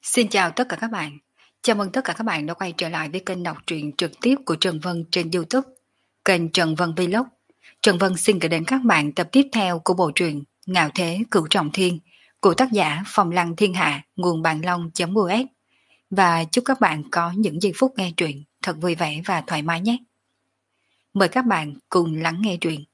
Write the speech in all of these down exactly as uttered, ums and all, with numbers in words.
Xin chào tất cả các bạn. Chào mừng tất cả các bạn đã quay trở lại với kênh đọc truyện trực tiếp của Trần Vân trên YouTube, kênh Trần Vân Vlog. Trần Vân xin gửi đến các bạn tập tiếp theo của bộ truyện Ngạo Thế Cửu Trọng Thiên của tác giả Phong Lăng Thiên Hạ, nguồn bàn long.us. Và chúc các bạn có những giây phút nghe truyện thật vui vẻ và thoải mái nhé. Mời các bạn cùng lắng nghe truyện.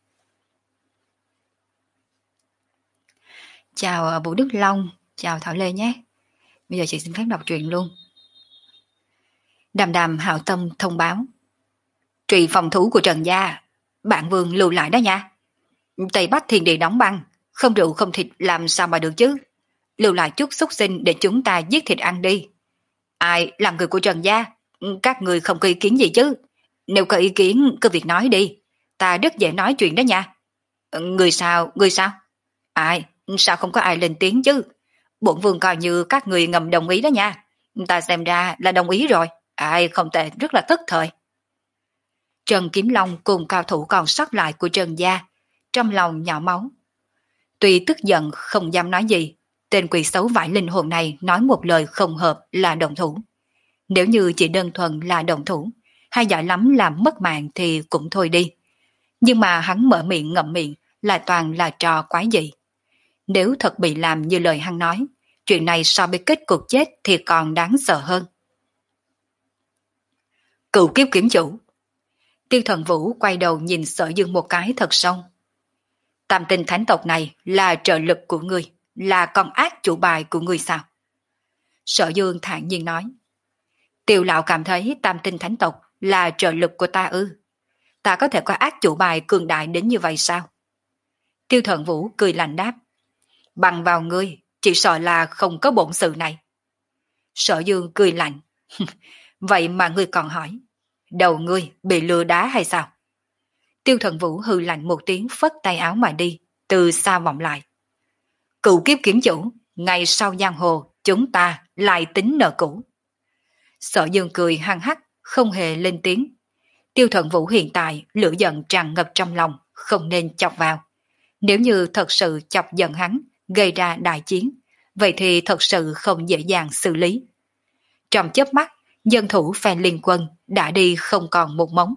Chào Vũ Đức Long, chào Thảo Lê nhé. Bây giờ chị xin phép đọc truyện luôn. Đàm Đàm hảo tâm thông báo. Trụy phòng thủ của Trần Gia, bạn Vương lưu lại đó nha. Tây Bắc thiên địa đóng băng, không rượu không thịt làm sao mà được chứ. Lưu lại chút xúc sinh để chúng ta giết thịt ăn đi. Ai làm người của Trần Gia, các người không có ý kiến gì chứ. Nếu có ý kiến cứ việc nói đi, ta rất dễ nói chuyện đó nha. Người sao, người sao? Ai, sao không có ai lên tiếng chứ. Bổn Vương coi như các người ngầm đồng ý đó nha. Ta xem ra là đồng ý rồi. Ai không tệ, rất là tức thời. Trần Kiếm Long cùng cao thủ còn sót lại của Trần Gia, trong lòng nhỏ máu. Tuy tức giận không dám nói gì, tên quỷ xấu vải linh hồn này nói một lời không hợp là đồng thủ. Nếu như chỉ đơn thuần là đồng thủ, hay giỏi lắm làm mất mạng thì cũng thôi đi. Nhưng mà hắn mở miệng ngậm miệng là toàn là trò quái dị. Nếu thật bị làm như lời hắn nói, chuyện này so với kết cục chết thì còn đáng sợ hơn. Cựu kiếp kiếm chủ. Tiêu Thần Vũ quay đầu nhìn Sở Dương một cái thật sâu. Tam tinh thánh tộc này là trợ lực của ngươi, là con ác chủ bài của ngươi sao? Sở Dương thản nhiên nói. Tiêu lão cảm thấy tam tinh thánh tộc là trợ lực của ta ư? Ta có thể có ác chủ bài cường đại đến như vậy sao? Tiêu Thần Vũ cười lạnh đáp. Bằng vào ngươi, chỉ sợ là không có bổn sự này. Sở Dương cười lạnh. Vậy mà ngươi còn hỏi, đầu ngươi bị lừa đá hay sao? Tiêu Thần Vũ hừ lạnh một tiếng phất tay áo mà đi, từ xa vọng lại. Cựu kiếp kiếm chủ, ngày sau giang hồ, chúng ta lại tính nợ cũ. Sở Dương cười hăng hắc, không hề lên tiếng. Tiêu Thần Vũ hiện tại lửa giận tràn ngập trong lòng, không nên chọc vào. Nếu như thật sự chọc giận hắn, gây ra đại chiến, vậy thì thật sự không dễ dàng xử lý. Trong chớp mắt, dân thủ phe liên quân đã đi không còn một móng.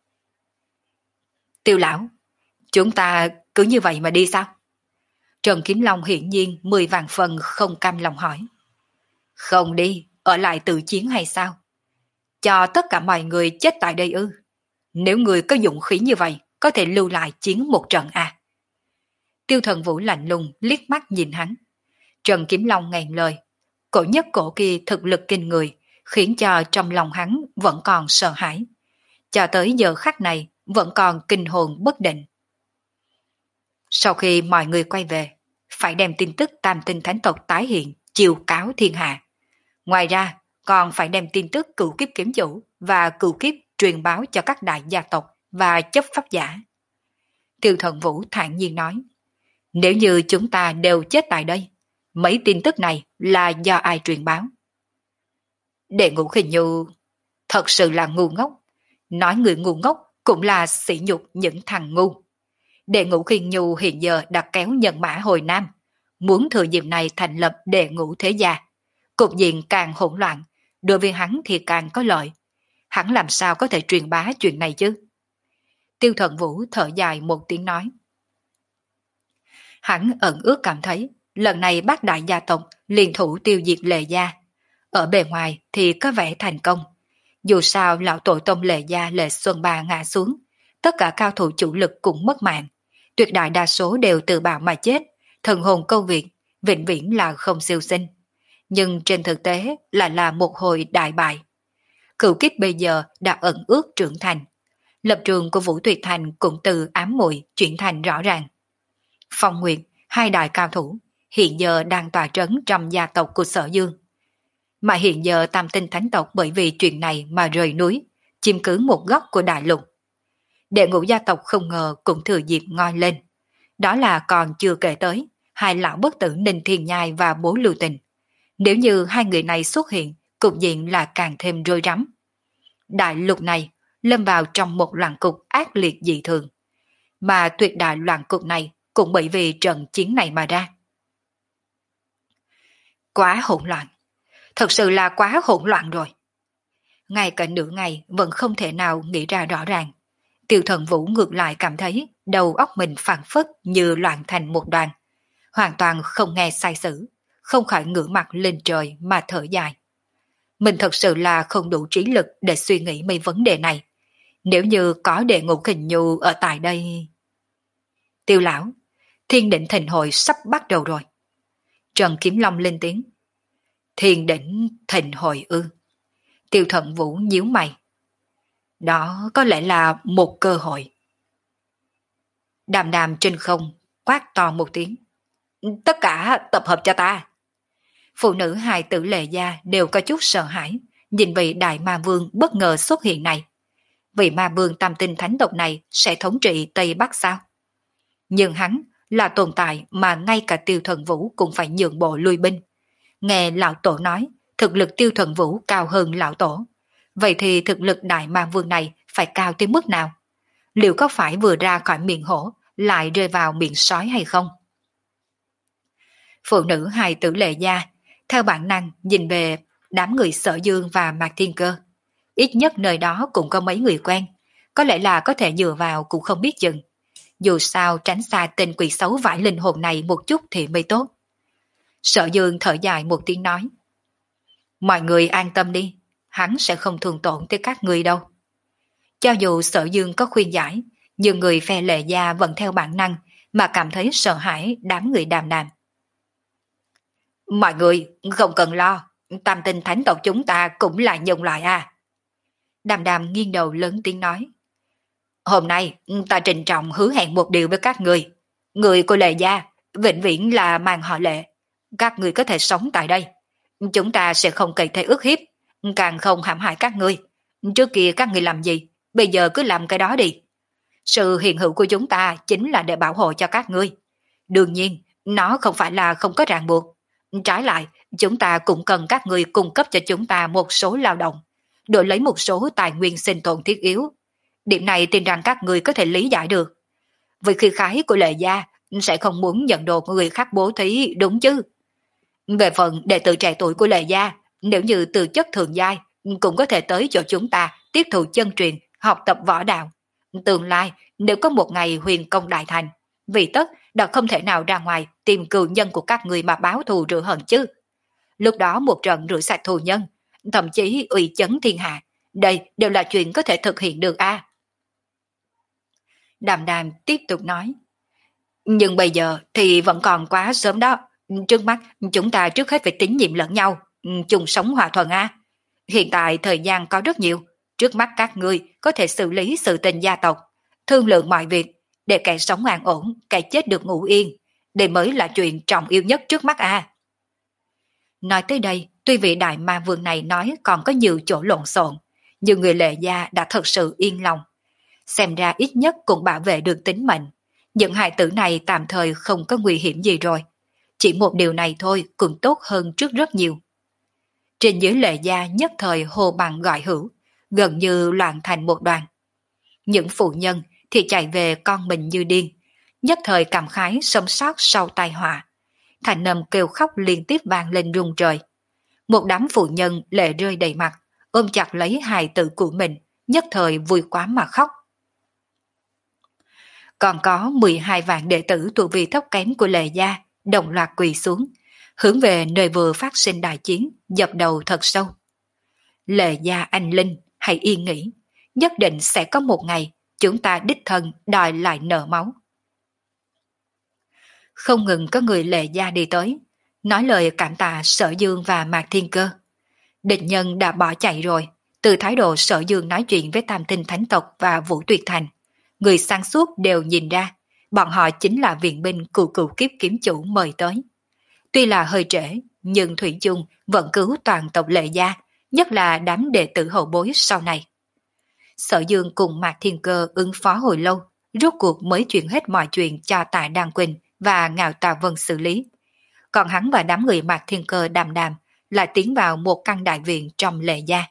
Tiêu lão, chúng ta cứ như vậy mà đi sao? Trần Kiếm Long hiển nhiên mười vạn phần không cam lòng hỏi. Không đi, ở lại tự chiến hay sao? Cho tất cả mọi người chết tại đây ư? Nếu người có dụng khí như vậy, có thể lưu lại chiến một trận à? Tiêu Thần Vũ lạnh lùng liếc mắt nhìn hắn. Trần Kiếm Long ngàn lời. Cổ nhất cổ kia thực lực kinh người, khiến cho trong lòng hắn vẫn còn sợ hãi. Cho tới giờ khắc này, vẫn còn kinh hồn bất định. Sau khi mọi người quay về, phải đem tin tức tam tinh thánh tộc tái hiện, chiêu cáo thiên hạ. Ngoài ra, còn phải đem tin tức cửu kiếp kiếm chủ và cửu kiếp truyền báo cho các đại gia tộc và chấp pháp giả. Tiêu Thần Vũ thản nhiên nói, nếu như chúng ta đều chết tại đây, mấy tin tức này là do ai truyền báo? Đệ Ngũ Khinh Nhu thật sự là ngu ngốc. Nói người ngu ngốc cũng là sỉ nhục những thằng ngu. Đệ Ngũ Khinh Nhu hiện giờ đã kéo nhân mã hồi Nam, muốn thừa dịp này thành lập Đệ Ngũ Thế Gia. Cục diện càng hỗn loạn, đối với hắn thì càng có lợi. Hắn làm sao có thể truyền bá chuyện này chứ? Tiêu Thần Vũ thở dài một tiếng nói. Hắn ẩn ước cảm thấy lần này bác đại gia tộc liên thủ tiêu diệt Lệ Gia. Ở bề ngoài thì có vẻ thành công. Dù sao lão tổ tông Lệ Gia Lệ Xuân Ba ngã xuống, tất cả cao thủ chủ lực cũng mất mạng. Tuyệt đại đa số đều tự bạo mà chết, thần hồn câu việc, vĩnh viễn là không siêu sinh. Nhưng trên thực tế là là một hồi đại bại. Cửu kiếp bây giờ đã ẩn ước trưởng thành. Lập trường của Vũ Tuyệt Thành cũng từ ám muội chuyển thành rõ ràng. Phong Nguyệt, hai đại cao thủ, hiện giờ đang tỏa trấn trong gia tộc của Sở Dương. Mà hiện giờ tam tinh thánh tộc bởi vì chuyện này mà rời núi, chiếm cứ một góc của đại lục. Đệ ngũ gia tộc không ngờ cũng thừa dịp ngoi lên. Đó là còn chưa kể tới hai lão bất tử Ninh Thiên Nhai và Bố Lưu Tình. Nếu như hai người này xuất hiện, cục diện là càng thêm rối rắm. Đại lục này lâm vào trong một loạn cục ác liệt dị thường. Mà tuyệt đại loạn cục này cũng bởi vì trận chiến này mà ra. Quá hỗn loạn. thật sự là quá hỗn loạn rồi. Ngay cả nửa ngày vẫn không thể nào nghĩ ra rõ ràng. Tiêu Thần Vũ ngược lại cảm thấy đầu óc mình phảng phất như loạn thành một đoàn, hoàn toàn không nghe sai sử, không khỏi ngửa mặt lên trời mà thở dài. Mình thật sự là không đủ trí lực để suy nghĩ mấy vấn đề này. Nếu như có Đệ Ngũ Kình Nhu ở tại đây... Tiêu lão, thiên định thịnh hội sắp bắt đầu rồi. Trần Kiếm Long lên tiếng. Thiên định thịnh hội ư? Tiêu Thần Vũ nhíu mày. Đó có lẽ là một cơ hội. Đàm đàm trên không, quát to một tiếng. Tất cả tập hợp cho ta. Phụ nữ hài tử Lệ Gia đều có chút sợ hãi, nhìn vị đại ma vương bất ngờ xuất hiện này. Vị ma vương tam tinh thánh tộc này sẽ thống trị Tây Bắc sao? Nhưng hắn là tồn tại mà ngay cả Tiêu Thần Vũ cũng phải nhượng bộ lui binh. Nghe lão tổ nói, thực lực Tiêu Thần Vũ cao hơn lão tổ. Vậy thì thực lực đại ma vương này phải cao tới mức nào? Liệu có phải vừa ra khỏi miệng hổ lại rơi vào miệng sói hay không? Phụ nữ hài tử Lệ Gia theo bản năng nhìn về đám người Sở Dương và Mạc Thiên Cơ. Ít nhất nơi đó cũng có mấy người quen, có lẽ là có thể dựa vào cũng không biết chừng. Dù sao tránh xa tên quỷ xấu vãi linh hồn này một chút thì mới tốt. Sở Dương thở dài một tiếng nói. Mọi người an tâm đi, hắn sẽ không thương tổn tới các người đâu. Cho dù Sở Dương có khuyên giải, nhưng người phe Lệ Gia vẫn theo bản năng mà cảm thấy sợ hãi đám người Đàm Đàm. Mọi người không cần lo, tam tinh thánh tộc chúng ta cũng là nhân loại à. Đàm Đàm nghiêng đầu lớn tiếng nói. Hôm nay ta trịnh trọng hứa hẹn một điều với các người. Người của Lệ Gia vĩnh viễn là mang họ Lệ. Các người có thể sống tại đây. Chúng ta sẽ không cậy thế ức hiếp, càng không hãm hại các ngươi. Trước kia các người làm gì, bây giờ cứ làm cái đó đi. Sự hiện hữu của chúng ta chính là để bảo hộ cho các ngươi. Đương nhiên, nó không phải là không có ràng buộc. Trái lại, chúng ta cũng cần các người cung cấp cho chúng ta một số lao động, đổi lấy một số tài nguyên sinh tồn thiết yếu. Điểm này tin rằng các người có thể lý giải được. Vì khí khái của Lệ Gia sẽ không muốn nhận đồ của người khác bố thí, đúng chứ? Về phần đệ tử trẻ tuổi của Lệ Gia, nếu như từ chất thường giai, cũng có thể tới chỗ chúng ta tiếp thụ chân truyền, học tập võ đạo. Tương lai, nếu có một ngày huyền công đại thành, vì tất đã không thể nào ra ngoài tìm cừu nhân của các người mà báo thù rửa hận chứ. Lúc đó một trận rửa sạch thù nhân, thậm chí uy chấn thiên hạ, đây đều là chuyện có thể thực hiện được a. À? Đàm Đàm tiếp tục nói. Nhưng bây giờ thì vẫn còn quá sớm đó. Trước mắt chúng ta trước hết phải tín nhiệm lẫn nhau, chung sống hòa thuận a. À? Hiện tại thời gian có rất nhiều, trước mắt các ngươi có thể xử lý sự tình gia tộc, thương lượng mọi việc, để kẻ sống an ổn, kẻ chết được ngủ yên. Đây mới là chuyện trọng yếu nhất trước mắt a. À? Nói tới đây, tuy vị đại ma vương này nói còn có nhiều chỗ lộn xộn, nhưng người Lệ Gia đã thật sự yên lòng. Xem ra ít nhất cũng bảo vệ được tính mệnh. Những hài tử này tạm thời không có nguy hiểm gì rồi. Chỉ một điều này thôi cũng tốt hơn trước rất nhiều. Trên dưới Lệ Gia nhất thời hô bằng gọi hữu, gần như loạn thành một đoàn. Những phụ nhân thì chạy về con mình như điên, nhất thời cảm khái sống sót sau tai họa. Thành âm kêu khóc liên tiếp vang lên rung trời. Một đám phụ nhân lệ rơi đầy mặt, ôm chặt lấy hài tử của mình, nhất thời vui quá mà khóc. Còn có mười hai vạn đệ tử thuộc vị thấp kém của Lệ Gia đồng loạt quỳ xuống, hướng về nơi vừa phát sinh đại chiến, dập đầu thật sâu. Lệ Gia anh linh, hãy yên nghỉ, nhất định sẽ có một ngày chúng ta đích thân đòi lại nợ máu. Không ngừng có người Lệ Gia đi tới, nói lời cảm tạ Sở Dương và Mạc Thiên Cơ. Địch nhân đã bỏ chạy rồi, từ thái độ Sở Dương nói chuyện với Tam Tinh Thánh Tộc và Vũ Tuyệt Thành, người sáng suốt đều nhìn ra, bọn họ chính là viện binh cựu cựu kiếp kiếm chủ mời tới. Tuy là hơi trễ, nhưng Thủy chung vẫn cứu toàn tộc Lệ Gia, nhất là đám đệ tử hậu bối sau này. Sở Dương cùng Mạc Thiên Cơ ứng phó hồi lâu, rốt cuộc mới chuyển hết mọi chuyện cho Tạ Đan Quỳnh và Ngạo Tà Vân xử lý. Còn hắn và đám người Mạc Thiên Cơ đàm đàm lại tiến vào một căn đại viện trong Lệ Gia.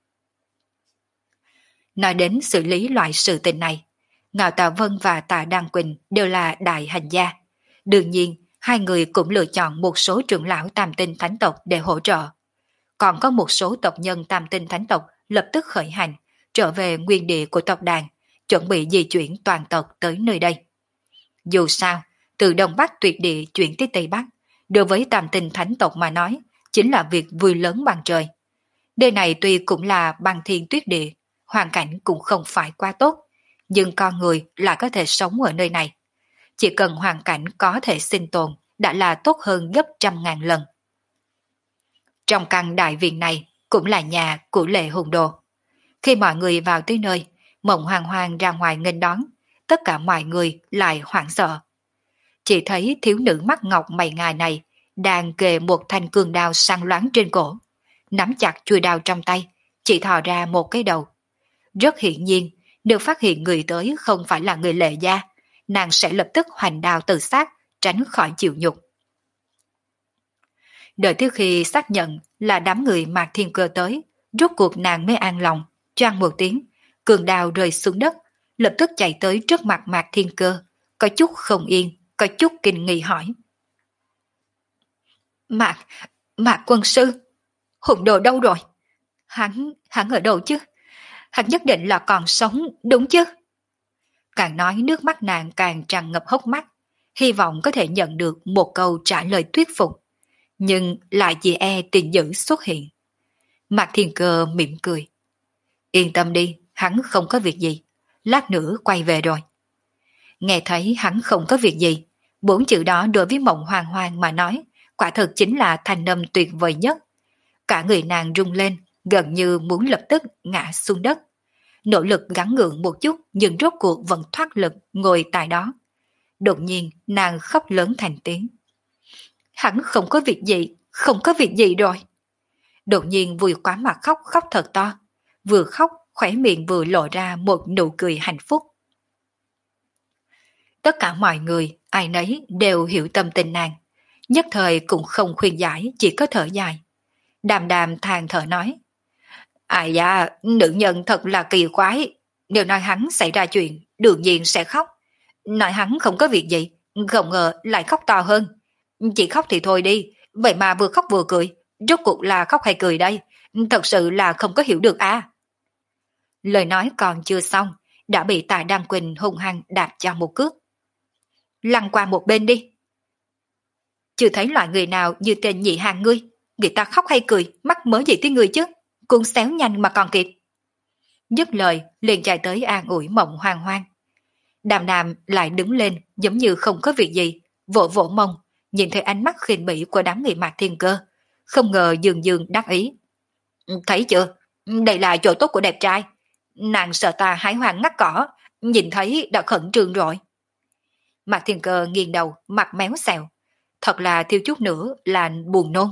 Nói đến xử lý loại sự tình này, Ngạo Tà Vân và Tạ Đan Quỳnh đều là đại hành gia. Đương nhiên, hai người cũng lựa chọn một số trưởng lão tam tinh thánh tộc để hỗ trợ. còn có một số tộc nhân tam tinh thánh tộc lập tức khởi hành, trở về nguyên địa của tộc đàn, chuẩn bị di chuyển toàn tộc tới nơi đây. Dù sao, từ Đông Bắc tuyệt địa chuyển tới Tây Bắc, đối với tam tinh thánh tộc mà nói, chính là việc vui lớn bằng trời. Nơi này tuy cũng là băng thiên tuyết địa, hoàn cảnh cũng không phải quá tốt, nhưng con người lại có thể sống ở nơi này. Chỉ cần hoàn cảnh có thể sinh tồn đã là tốt hơn gấp trăm ngàn lần. Trong căn đại viện này cũng là nhà của Lệ Hùng Đồ. Khi mọi người vào tới nơi, Mộng Hoàng Hoàng ra ngoài nghênh đón, tất cả mọi người lại hoảng sợ. Chỉ thấy thiếu nữ mắt ngọc mày ngài này đang kề một thanh cương đao săn loáng trên cổ, nắm chặt chuôi đao trong tay, chỉ thò ra một cái đầu. Rất hiển nhiên, nếu phát hiện người tới không phải là người Lệ gia, nàng sẽ lập tức hoành đao tự sát, tránh khỏi chịu nhục. Đợi tới khi xác nhận là đám người Mạc Thiên Cơ tới, rốt cuộc nàng mới an lòng, choang một tiếng, cường đao rơi xuống đất, lập tức chạy tới trước mặt Mạc Thiên Cơ, có chút không yên, có chút kinh nghi hỏi. Mạc, Mạc quân sư, Hùng Đồ đâu rồi? Hắn, hắn ở đâu chứ? Hắn nhất định là còn sống, đúng chứ? Càng nói nước mắt nàng càng tràn ngập hốc mắt, hy vọng có thể nhận được một câu trả lời thuyết phục. Nhưng lại chỉ e tiền dữ xuất hiện. Mạc Thiên Cơ mỉm cười. Yên tâm đi, hắn không có việc gì, lát nữa quay về rồi. Nghe thấy hắn không có việc gì, bốn chữ đó đối với Mộng Hoàng Hoàng mà nói, quả thực chính là thanh âm tuyệt vời nhất. Cả người nàng rung lên, gần như muốn lập tức ngã xuống đất. Nỗ lực gắng gượng một chút nhưng rốt cuộc vẫn thoát lực ngồi tại đó. Đột nhiên nàng khóc lớn thành tiếng. Hắn không có việc gì, không có việc gì rồi. Đột nhiên vui quá mà khóc, khóc thật to. Vừa khóc, khóe miệng vừa lộ ra một nụ cười hạnh phúc. Tất cả mọi người, ai nấy đều hiểu tâm tình nàng. Nhất thời cũng không khuyên giải, chỉ có thở dài. Đàm Đàm than thở nói. Ai da, nữ nhân thật là kỳ quái. Nếu nói hắn xảy ra chuyện, đương nhiên sẽ khóc. Nói hắn không có việc gì, không ngờ lại khóc to hơn. Chỉ khóc thì thôi đi, vậy mà vừa khóc vừa cười. Rốt cuộc là khóc hay cười đây? Thật sự là không có hiểu được à. Lời nói còn chưa xong, đã bị Tạ Đăng Quỳnh hung hăng đạp cho một cước. Lăn qua một bên đi. Chưa thấy loại người nào như tên nhị hàng ngươi. Người ta khóc hay cười, mắc mớ gì tới ngươi chứ. Cuốn xéo nhanh mà còn kịp. Dứt lời, liền chạy tới an ủi Mộng Hoàng Hoàng. Đàm Đàm lại đứng lên giống như không có việc gì, vỗ vỗ mông, nhìn thấy ánh mắt khinh bỉ của đám người Mạc Thiên Cơ, không ngờ dường dường đắc ý. Thấy chưa, đây là chỗ tốt của đẹp trai. Nàng sợ ta hái hoang ngắt cỏ, nhìn thấy đã khẩn trương rồi. Mạc Thiên Cơ nghiêng đầu, mặt méo xèo, thật là thiếu chút nữa là buồn nôn.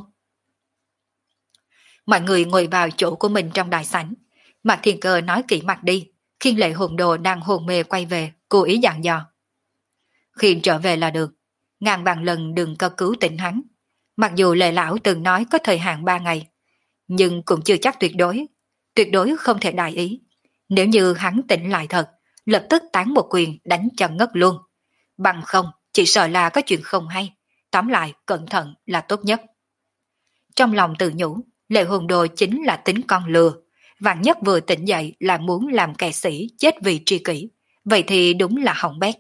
Mọi người ngồi vào chỗ của mình trong đại sảnh. Mạc Thiên Cơ nói kỹ mặt đi, khiên Lệ Hồn Đồ đang hồn mê quay về, cố ý dặn dò. Khiên trở về là được, ngàn vạn lần đừng có cứu tỉnh hắn. Mặc dù Lệ Lão từng nói có thời hạn ba ngày, nhưng cũng chưa chắc tuyệt đối, tuyệt đối không thể đại ý. Nếu như hắn tỉnh lại thật, lập tức tán một quyền đánh cho ngất luôn. Bằng không, chỉ sợ là có chuyện không hay, tóm lại cẩn thận là tốt nhất. Trong lòng tự nhủ, Lệ Hồn Đồ chính là tính con lừa, vạn nhất vừa tỉnh dậy là muốn làm kẻ sĩ chết vì tri kỷ, vậy thì đúng là hỏng bét.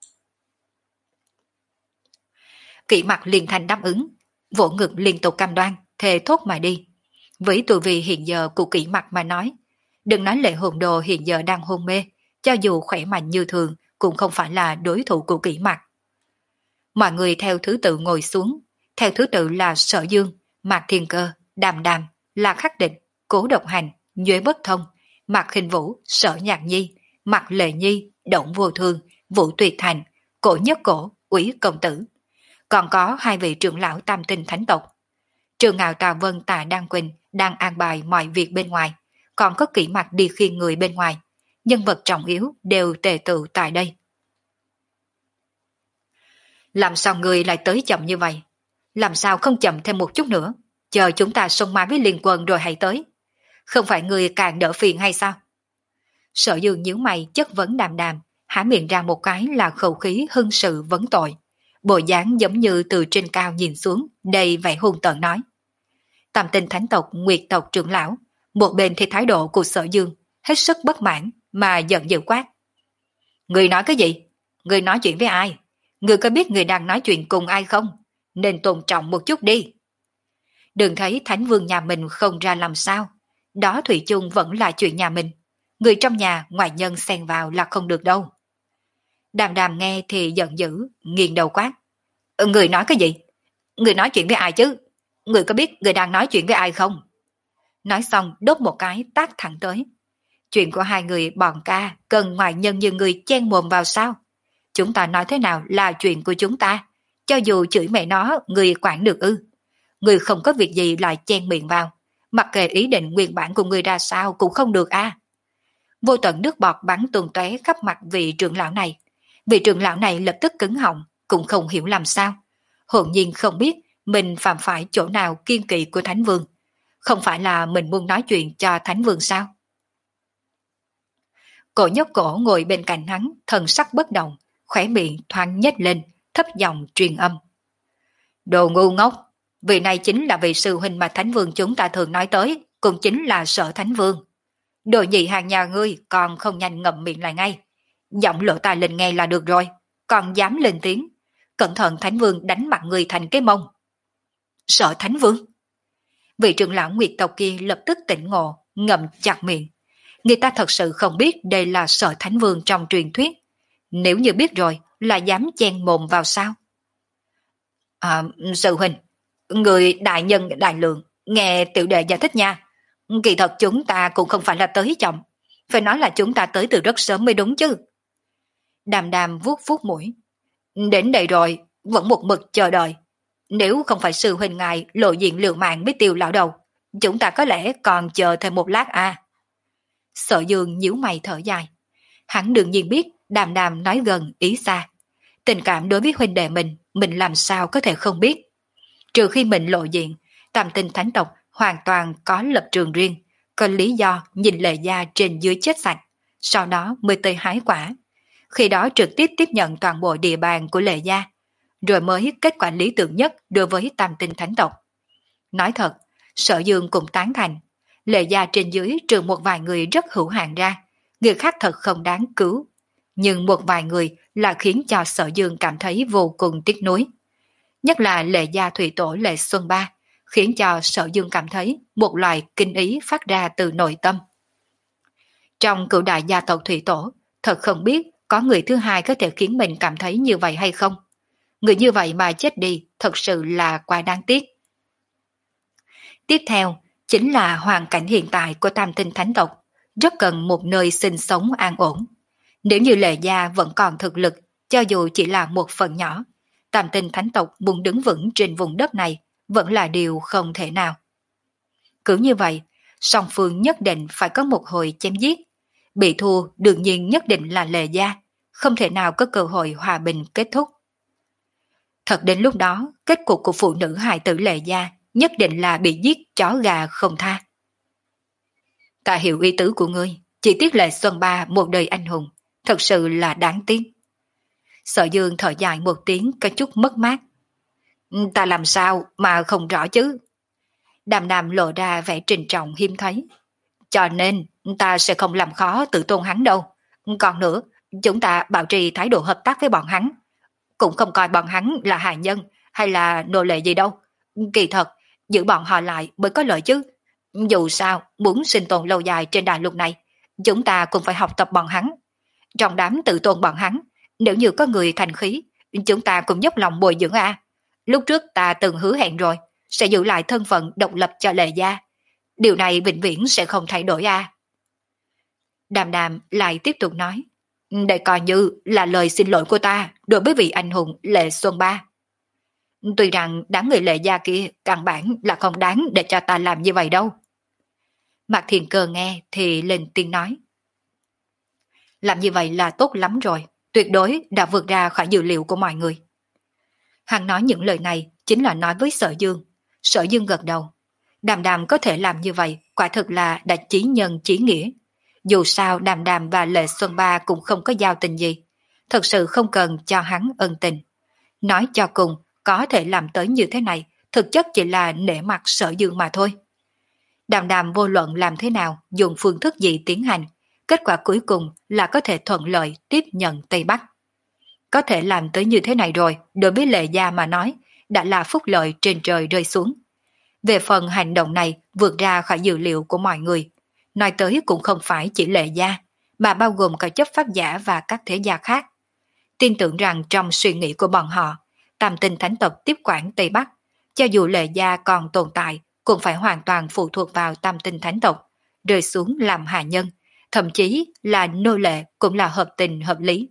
Kỵ Mặc liền thành đáp ứng, vỗ ngực liên tục cam đoan, thề thốt mà đi. Với tu vi hiện giờ của Kỵ Mặc mà nói, đừng nói Lệ Hồn Đồ hiện giờ đang hôn mê, cho dù khỏe mạnh như thường cũng không phải là đối thủ của Kỵ Mặc. Mọi người theo thứ tự ngồi xuống, theo thứ tự là Sở Dương, Mạc Thiên Cơ, Đàm Đàm, Lạc Khắc Định, Cố Độc Hành, Nhuế Bất Thông, Mạc Khinh Vũ, Sở Nhạc Nhi, Mạc Lệ Nhi, Động Vô Thương, Vũ Tuyệt Thành, Cổ Nhất Cổ, Úy Công Tử. Còn có hai vị trưởng lão tam tinh thánh tộc. Trường Ngạo Tà Vân Tạ Đăng Quỳnh đang an bài mọi việc bên ngoài, còn có Kỷ Mặc đi khiêng người bên ngoài. Nhân vật trọng yếu đều tề tựu tại đây. Làm sao người lại tới chậm như vậy? Làm sao không chậm thêm một chút nữa? Chờ chúng ta xông mai với liên quân rồi hãy tới. Không phải người càng đỡ phiền hay sao? Sở Dương nhíu mày chất vấn Đàm Đàm, há miệng ra một cái là khẩu khí hưng sự vấn tội. Bộ dáng giống như từ trên cao nhìn xuống, đầy vẻ hung tợn nói. Tam Tinh Thánh tộc Nguyệt tộc trưởng lão, một bên thì thái độ của Sở Dương hết sức bất mãn mà giận dữ quát. Người nói cái gì? Người nói chuyện với ai? Người có biết người đang nói chuyện cùng ai không? Nên tôn trọng một chút đi. Đừng thấy Thánh Vương nhà mình không ra làm sao. Đó thủy chung vẫn là chuyện nhà mình. Người trong nhà ngoài nhân xen vào là không được đâu. Đàm đàm nghe thì giận dữ, nghiêng đầu quát. Người nói cái gì? Người nói chuyện với ai chứ? Người có biết người đang nói chuyện với ai không? Nói xong đốt một cái tát thẳng tới. Chuyện của hai người bọn ca cần ngoại nhân như người chen mồm vào sao? Chúng ta nói thế nào là chuyện của chúng ta? Cho dù chửi mẹ nó, người quản được ư? Người không có việc gì lại chen miệng vào. Mặc kệ ý định nguyên bản của người ra sao cũng không được a. À. Vô tận nước bọt bắn tung tóe khắp mặt vị trưởng lão này. Vị trưởng lão này lập tức cứng họng, cũng không hiểu làm sao. Hồn nhiên không biết mình phạm phải chỗ nào kiên kỵ của Thánh Vương. Không phải là mình muốn nói chuyện cho Thánh Vương sao? Cổ nhóc cổ ngồi bên cạnh hắn, thần sắc bất động, khỏe miệng thoáng nhếch lên, thấp giọng truyền âm. Đồ ngu ngốc, vị này chính là vị sư huynh mà Thánh Vương chúng ta thường nói tới, cũng chính là Sở Thánh Vương. Đồ nhị hàng nhà ngươi còn không nhanh ngậm miệng lại ngay. Giọng lỗ tai lên nghe là được rồi, còn dám lên tiếng. Cẩn thận Thánh Vương đánh mặt người thành cái mông. Sở Thánh Vương? Vị trưởng lão Nguyệt tộc kia lập tức tỉnh ngộ, ngậm chặt miệng. Người ta thật sự không biết đây là Sở Thánh Vương trong truyền thuyết. Nếu như biết rồi, là dám chen mồm vào sao? À, sư huynh, người đại nhân đại lượng, nghe tiểu đệ giải thích nha. Kỳ thật chúng ta cũng không phải là tới chậm, phải nói là chúng ta tới từ rất sớm mới đúng chứ. Đàm đàm vuốt vuốt mũi. Đến đây rồi, vẫn một mực chờ đợi. Nếu không phải sư huynh ngài lộ diện liều mạng với Tiêu lão đầu, chúng ta có lẽ còn chờ thêm một lát à. Sở Dương nhíu mày thở dài. Hắn đương nhiên biết đàm đàm nói gần ý xa. Tình cảm đối với huynh đệ mình, mình làm sao có thể không biết. Trừ khi mình lộ diện, Tam Tinh Thánh tộc hoàn toàn có lập trường riêng, có lý do nhìn Lệ Gia trên dưới chết sạch, sau đó mới tới hái quả. Khi đó trực tiếp tiếp nhận toàn bộ địa bàn của Lệ Gia, rồi mới kết quả lý tưởng nhất đối với Tam Tinh Thánh tộc. Nói thật, Sở Dương cũng tán thành, Lệ Gia trên dưới trừ một vài người rất hữu hạn ra, người khác thật không đáng cứu. Nhưng một vài người là khiến cho Sở Dương cảm thấy vô cùng tiếc nuối. Nhất là Lệ Gia Thủy Tổ Lệ Xuân Ba, khiến cho Sở Dương cảm thấy một loại kinh ý phát ra từ nội tâm. Trong cựu đại gia tộc Thủy Tổ, thật không biết có người thứ hai có thể khiến mình cảm thấy như vậy hay không. Người như vậy mà chết đi thật sự là quá đáng tiếc. Tiếp theo chính là hoàn cảnh hiện tại của Tam Tinh Thánh tộc, rất cần một nơi sinh sống an ổn. Nếu như Lệ Gia vẫn còn thực lực, cho dù chỉ là một phần nhỏ, Tam Tinh Thánh tộc muốn đứng vững trên vùng đất này vẫn là điều không thể nào. Cứ như vậy, song phương nhất định phải có một hồi chém giết. Bị thua đương nhiên nhất định là Lệ Gia, không thể nào có cơ hội hòa bình kết thúc. Thật đến lúc đó, kết cục của phụ nữ hài tử Lệ Gia nhất định là bị giết chó gà không tha. Ta hiểu ý tứ của ngươi, chỉ tiếc Lệ Xuân Ba một đời anh hùng, thật sự là đáng tiếc. Sở Dương thở dài một tiếng có chút mất mát. Ta làm sao mà không rõ chứ? Đàm Đàm lộ ra vẻ trình trọng hiếm thấy. Cho nên ta sẽ không làm khó tự tôn hắn đâu. Còn nữa, chúng ta bảo trì thái độ hợp tác với bọn hắn. Cũng không coi bọn hắn là hài nhân hay là nô lệ gì đâu. Kỳ thật, giữ bọn họ lại mới có lợi chứ. Dù sao, muốn sinh tồn lâu dài trên đại lục này, chúng ta cũng phải học tập bọn hắn. Trong đám tự tôn bọn hắn, nếu như có người thành khí, chúng ta cũng dốc lòng bồi dưỡng a. Lúc trước ta từng hứa hẹn rồi, sẽ giữ lại thân phận độc lập cho Lệ Gia. Điều này vĩnh viễn sẽ không thay đổi a. Đàm Đàm lại tiếp tục nói, đây coi như là lời xin lỗi của ta đối với vị anh hùng Lệ Xuân Ba. Tuy rằng đám người Lệ Gia kia căn bản là không đáng để cho ta làm như vậy đâu. Mạc Thiền Cơ nghe thì lên tiếng nói, làm như vậy là tốt lắm rồi, tuyệt đối đã vượt ra khỏi dự liệu của mọi người. Hắn nói những lời này chính là nói với Sở Dương. Sở Dương gật đầu. Đàm Đàm có thể làm như vậy quả thực là đã chí nhân chí nghĩa. Dù sao Đàm Đàm và Lệ Xuân Ba cũng không có giao tình gì, thật sự không cần cho hắn ân tình. Nói cho cùng, có thể làm tới như thế này thực chất chỉ là nể mặt Sở Dương mà thôi. Đàm đàm vô luận làm thế nào, dùng phương thức gì tiến hành, kết quả cuối cùng là có thể thuận lợi tiếp nhận Tây Bắc. Có thể làm tới như thế này rồi, đối với Lệ Gia mà nói, đã là phúc lợi trên trời rơi xuống. Về phần hành động này vượt ra khỏi dự liệu của mọi người, nói tới cũng không phải chỉ Lệ Gia, mà bao gồm cả chấp pháp giả và các thế gia khác. Tin tưởng rằng trong suy nghĩ của bọn họ, Tam Tinh Thánh tộc tiếp quản Tây Bắc, cho dù Lệ Gia còn tồn tại, cũng phải hoàn toàn phụ thuộc vào Tam Tinh Thánh tộc, rơi xuống làm hạ nhân, thậm chí là nô lệ cũng là hợp tình hợp lý.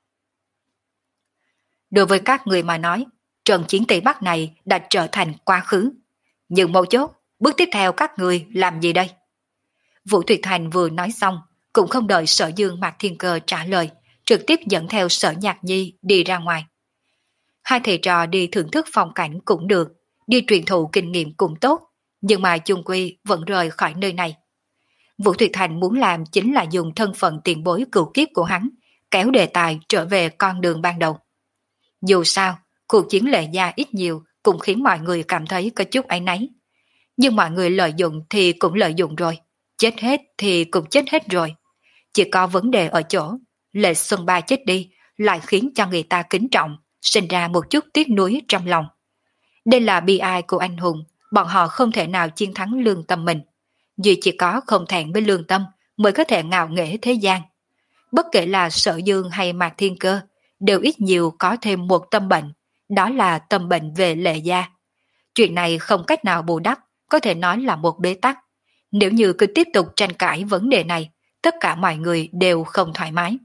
Đối với các người mà nói, trận chiến Tây Bắc này đã trở thành quá khứ. Nhưng mấu chốt, bước tiếp theo các người làm gì đây? Vũ Tuyệt Thành vừa nói xong, cũng không đợi Sở Dương Mạc Thiên Cơ trả lời, trực tiếp dẫn theo Sở Nhạc Nhi đi ra ngoài. Hai thầy trò đi thưởng thức phong cảnh cũng được, đi truyền thụ kinh nghiệm cũng tốt, nhưng mà chung quy vẫn rời khỏi nơi này. Vũ Tuyệt Thành muốn làm chính là dùng thân phận tiền bối cựu kiếp của hắn, kéo đề tài trở về con đường ban đầu. Dù sao, cuộc chiến Lệ Gia ít nhiều cũng khiến mọi người cảm thấy có chút áy náy. Nhưng mọi người lợi dụng thì cũng lợi dụng rồi, chết hết thì cũng chết hết rồi. Chỉ có vấn đề ở chỗ, Lệ Xuân Ba chết đi lại khiến cho người ta kính trọng, sinh ra một chút tiếc nuối trong lòng. Đây là bi ai của anh hùng, bọn họ không thể nào chiến thắng lương tâm mình. Duy chỉ có không thẹn với lương tâm mới có thể ngạo nghễ thế gian. Bất kể là Sở Dương hay Mạc Thiên Cơ, đều ít nhiều có thêm một tâm bệnh, đó là tâm bệnh về Lệ Gia. Chuyện này không cách nào bù đắp, có thể nói là một bế tắc. Nếu như cứ tiếp tục tranh cãi vấn đề này, tất cả mọi người đều không thoải mái.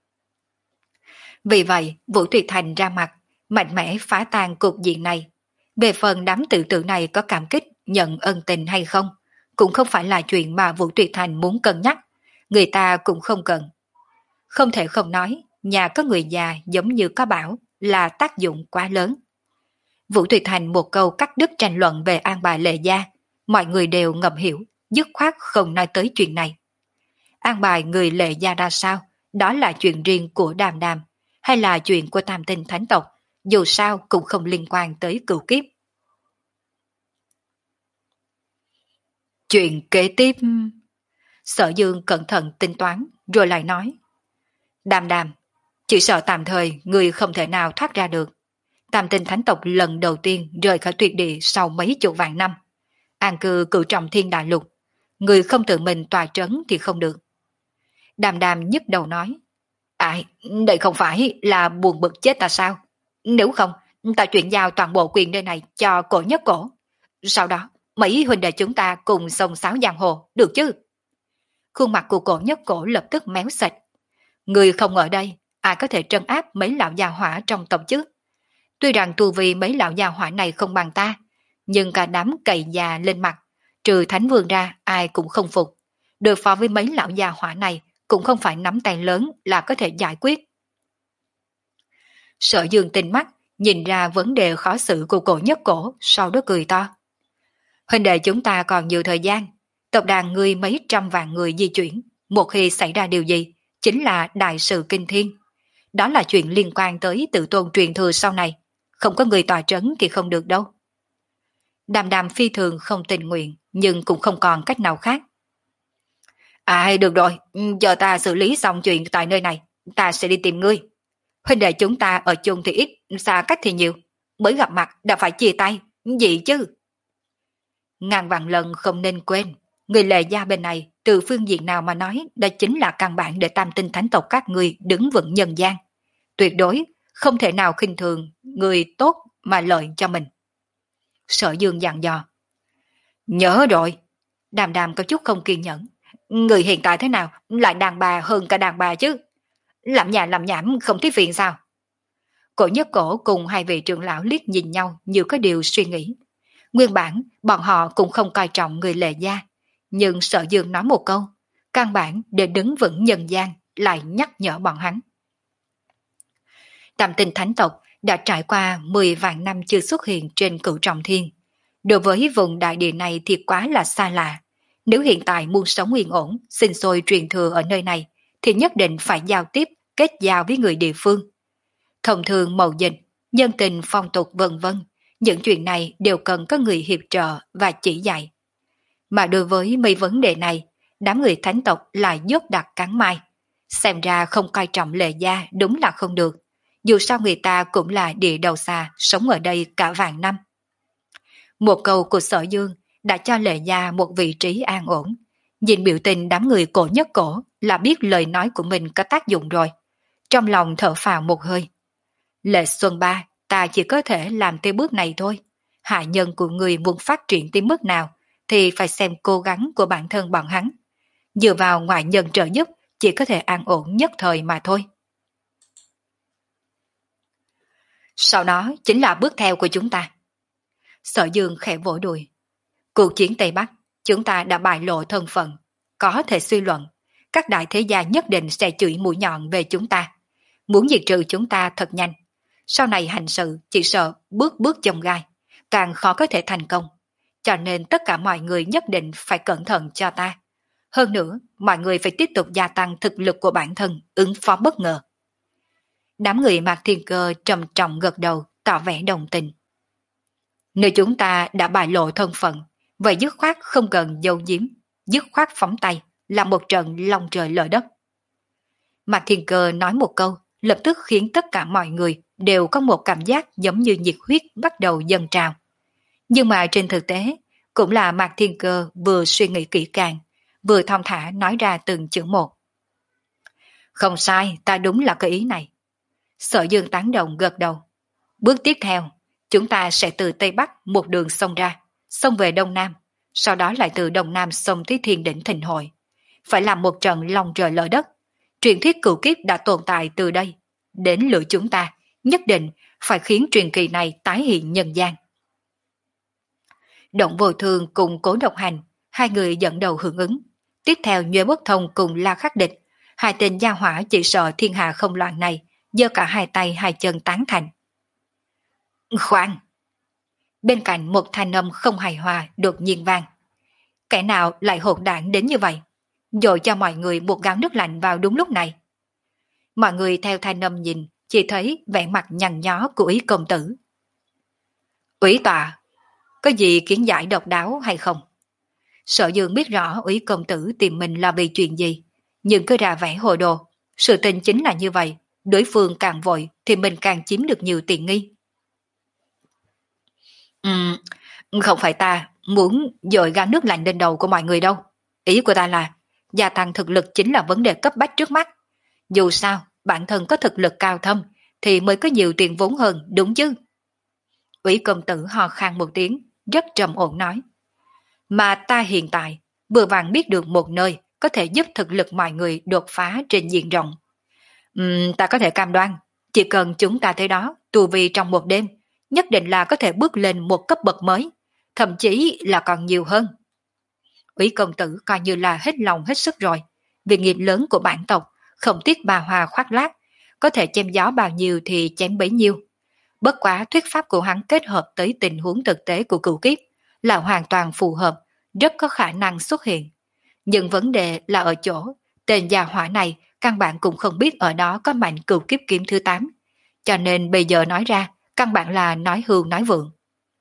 Vì vậy, Vũ Tuyệt Thành ra mặt, mạnh mẽ phá tan cục diện này. Về phần đám tự tử này có cảm kích, nhận ân tình hay không, cũng không phải là chuyện mà Vũ Tuyệt Thành muốn cân nhắc, người ta cũng không cần. Không thể không nói, nhà có người già giống như có bảo là tác dụng quá lớn. Vũ Tuyệt Thành một câu cắt đứt tranh luận về an bài Lệ Gia, mọi người đều ngầm hiểu, dứt khoát không nói tới chuyện này. An bài người Lệ Gia ra sao, đó là chuyện riêng của Đàm Đàm, hay là chuyện của Tam Tinh Thánh tộc, dù sao cũng không liên quan tới cửu kiếp. Chuyện kế tiếp... Sở Dương cẩn thận tính toán, rồi lại nói. Đàm Đàm, chỉ sợ tạm thời người không thể nào thoát ra được. Tam Tinh Thánh tộc lần đầu tiên rời khỏi tuyệt địa sau mấy chục vạn năm. An cư cửu trọng thiên đại lục, người không tự mình tòa trấn thì không được. Đàm Đàm nhức đầu nói. Ai, đây không phải là buồn bực chết ta sao? Nếu không, ta chuyển giao toàn bộ quyền nơi này cho Cổ Nhất Cổ. Sau đó, mấy huynh đệ chúng ta cùng xông xáo giang hồ, được chứ? Khuôn mặt của Cổ Nhất Cổ lập tức méo sạch. Người không ở đây, ai có thể trấn áp mấy lão già hỏa trong tộc chứ? Tuy rằng tu vi mấy lão già hỏa này không bằng ta, nhưng cả đám cày già lên mặt, trừ Thánh Vương ra ai cũng không phục. Đối phó với mấy lão già hỏa này cũng không phải nắm tay lớn là có thể giải quyết. Sở Dương tinh mắt, nhìn ra vấn đề khó xử của Cổ Nhất Cổ, sau đó cười to. Huynh đệ chúng ta còn nhiều thời gian, tộc đàn ngươi mấy trăm vạn người di chuyển, một khi xảy ra điều gì, chính là đại sự kinh thiên. Đó là chuyện liên quan tới tự tôn truyền thừa sau này, không có người tòa trấn thì không được đâu. Đàm Đàm phi thường không tình nguyện, nhưng cũng không còn cách nào khác. À được rồi, giờ ta xử lý xong chuyện tại nơi này, ta sẽ đi tìm ngươi. Huynh đệ chúng ta ở chung thì ít, xa cách thì nhiều, mới gặp mặt đã phải chia tay, gì chứ? Ngàn vạn lần không nên quên, người Lệ Gia bên này từ phương diện nào mà nói đó chính là căn bản để Tam Tinh Thánh tộc các ngươi đứng vững nhân gian. Tuyệt đối không thể nào khinh thường người tốt mà lợi cho mình. Sở Dương dặn dò. Nhớ rồi. Đàm Đàm có chút không kiên nhẫn. Người hiện tại thế nào lại đàn bà hơn cả đàn bà chứ? Làm nhà làm nhảm không thấy phiền sao? Cổ Nhất Cổ cùng hai vị trưởng lão liếc nhìn nhau như có điều suy nghĩ. Nguyên bản bọn họ cũng không coi trọng người Lệ Gia, nhưng Sở Dương nói một câu, căn bản để đứng vững nhân gian lại nhắc nhở bọn hắn. Tam Tinh Thánh tộc đã trải qua mười vạn năm chưa xuất hiện trên cửu trọng thiên. Đối với vùng đại địa này thì quá là xa lạ. Nếu hiện tại muốn sống yên ổn, sinh sôi truyền thừa ở nơi này, thì nhất định phải giao tiếp, kết giao với người địa phương. Thông thường mậu dịch, nhân tình phong tục vân vân, Những chuyện này đều cần có người hiệp trợ và chỉ dạy. Mà đối với mấy vấn đề này, đám người thánh tộc lại dốt đặt cắn mai. Xem ra không coi trọng Lệ Gia đúng là không được. Dù sao người ta cũng là địa đầu xa, sống ở đây cả vạn năm. Một câu của Sở Dương đã cho Lệ Gia một vị trí an ổn. Nhìn biểu tình đám người cổ nhất cổ là biết lời nói của mình có tác dụng rồi. Trong lòng thở phào một hơi. Lệ Xuân Ba, ta chỉ có thể làm tới bước này thôi. Hạ nhân của người muốn phát triển tới mức nào thì phải xem cố gắng của bản thân bọn hắn. Dựa vào ngoại nhân trợ giúp chỉ có thể an ổn nhất thời mà thôi. Sau đó chính là bước theo của chúng ta. Sở Dương khẽ vỗ đùi. Cuộc chiến Tây Bắc, chúng ta đã bại lộ thân phận. Có thể suy luận, các đại thế gia nhất định sẽ chửi mũi nhọn về chúng ta. Muốn diệt trừ chúng ta thật nhanh. Sau này hành sự chỉ sợ bước bước chông gai, càng khó có thể thành công. Cho nên tất cả mọi người nhất định phải cẩn thận cho ta. Hơn nữa, mọi người phải tiếp tục gia tăng thực lực của bản thân, ứng phó bất ngờ. Đám người Mạc Thiên Cơ trầm trọng gật đầu, tỏ vẻ đồng tình. Nếu chúng ta đã bại lộ thân phận, vậy dứt khoát không cần giấu giếm, dứt khoát phóng tay, là một trận long trời lở đất. Mạc Thiên Cơ nói một câu, lập tức khiến tất cả mọi người đều có một cảm giác giống như nhiệt huyết bắt đầu dâng trào. Nhưng mà trên thực tế, cũng là Mạc Thiên Cơ vừa suy nghĩ kỹ càng, vừa thong thả nói ra từng chữ một. Không sai, ta đúng là cái ý này. Sở Dương tán đồng gật đầu. Bước tiếp theo, chúng ta sẽ từ Tây Bắc một đường xông ra, xông về Đông Nam, sau đó lại từ Đông Nam xông tới Thiên Đỉnh Thịnh Hội. Phải làm một trận long trời lở đất. Truyền thuyết cửu kiếp đã tồn tại từ đây. Đến lượt chúng ta, nhất định phải khiến truyền kỳ này tái hiện nhân gian. Động Vô Thương cùng Cố Độc Hành, hai người dẫn đầu hưởng ứng. Tiếp theo Nhuệ Bất Thông cùng La Khắc Địch, hai tên gia hỏa chỉ sợ thiên hạ không loạn này, giơ cả hai tay hai chân tán thành. Khoan! Bên cạnh một thanh âm không hài hòa đột nhiên vang. Kẻ nào lại hỗn đản đến như vậy? Dội cho mọi người một gáo nước lạnh vào đúng lúc này. Mọi người theo thanh âm nhìn, chỉ thấy vẻ mặt nhăn nhó của Úy công tử. Úy tọa, có gì kiến giải độc đáo hay không? Sở Dương biết rõ Úy công tử tìm mình là vì chuyện gì, nhưng cứ ra vẻ hồ đồ. Sự tình chính là như vậy, đối phương càng vội thì mình càng chiếm được nhiều tiện nghi. Ừm, không phải ta muốn dội gáo nước lạnh lên đầu của mọi người đâu. Ý của ta là gia tăng thực lực chính là vấn đề cấp bách trước mắt. Dù sao, bản thân có thực lực cao thâm thì mới có nhiều tiền vốn hơn, đúng chứ? Úy công tử ho khan một tiếng, rất trầm ổn nói. Mà ta hiện tại vừa vặn biết được một nơi có thể giúp thực lực mọi người đột phá trên diện rộng. Uhm, ta có thể cam đoan, chỉ cần chúng ta tới đó, tu vi trong một đêm, nhất định là có thể bước lên một cấp bậc mới, thậm chí là còn nhiều hơn. Úy công tử coi như là hết lòng hết sức rồi, vì nghiệp lớn của bản tộc, không tiếc bà hòa khoác lác, có thể chém gió bao nhiêu thì chém bấy nhiêu. Bất quá thuyết pháp của hắn kết hợp tới tình huống thực tế của cửu kiếp là hoàn toàn phù hợp, rất có khả năng xuất hiện. Nhưng vấn đề là ở chỗ, tên già hỏa này căn bản cũng không biết ở đó có mạnh cửu kiếp kiếm thứ tám, cho nên bây giờ nói ra, căn bản là nói hưu nói vượng.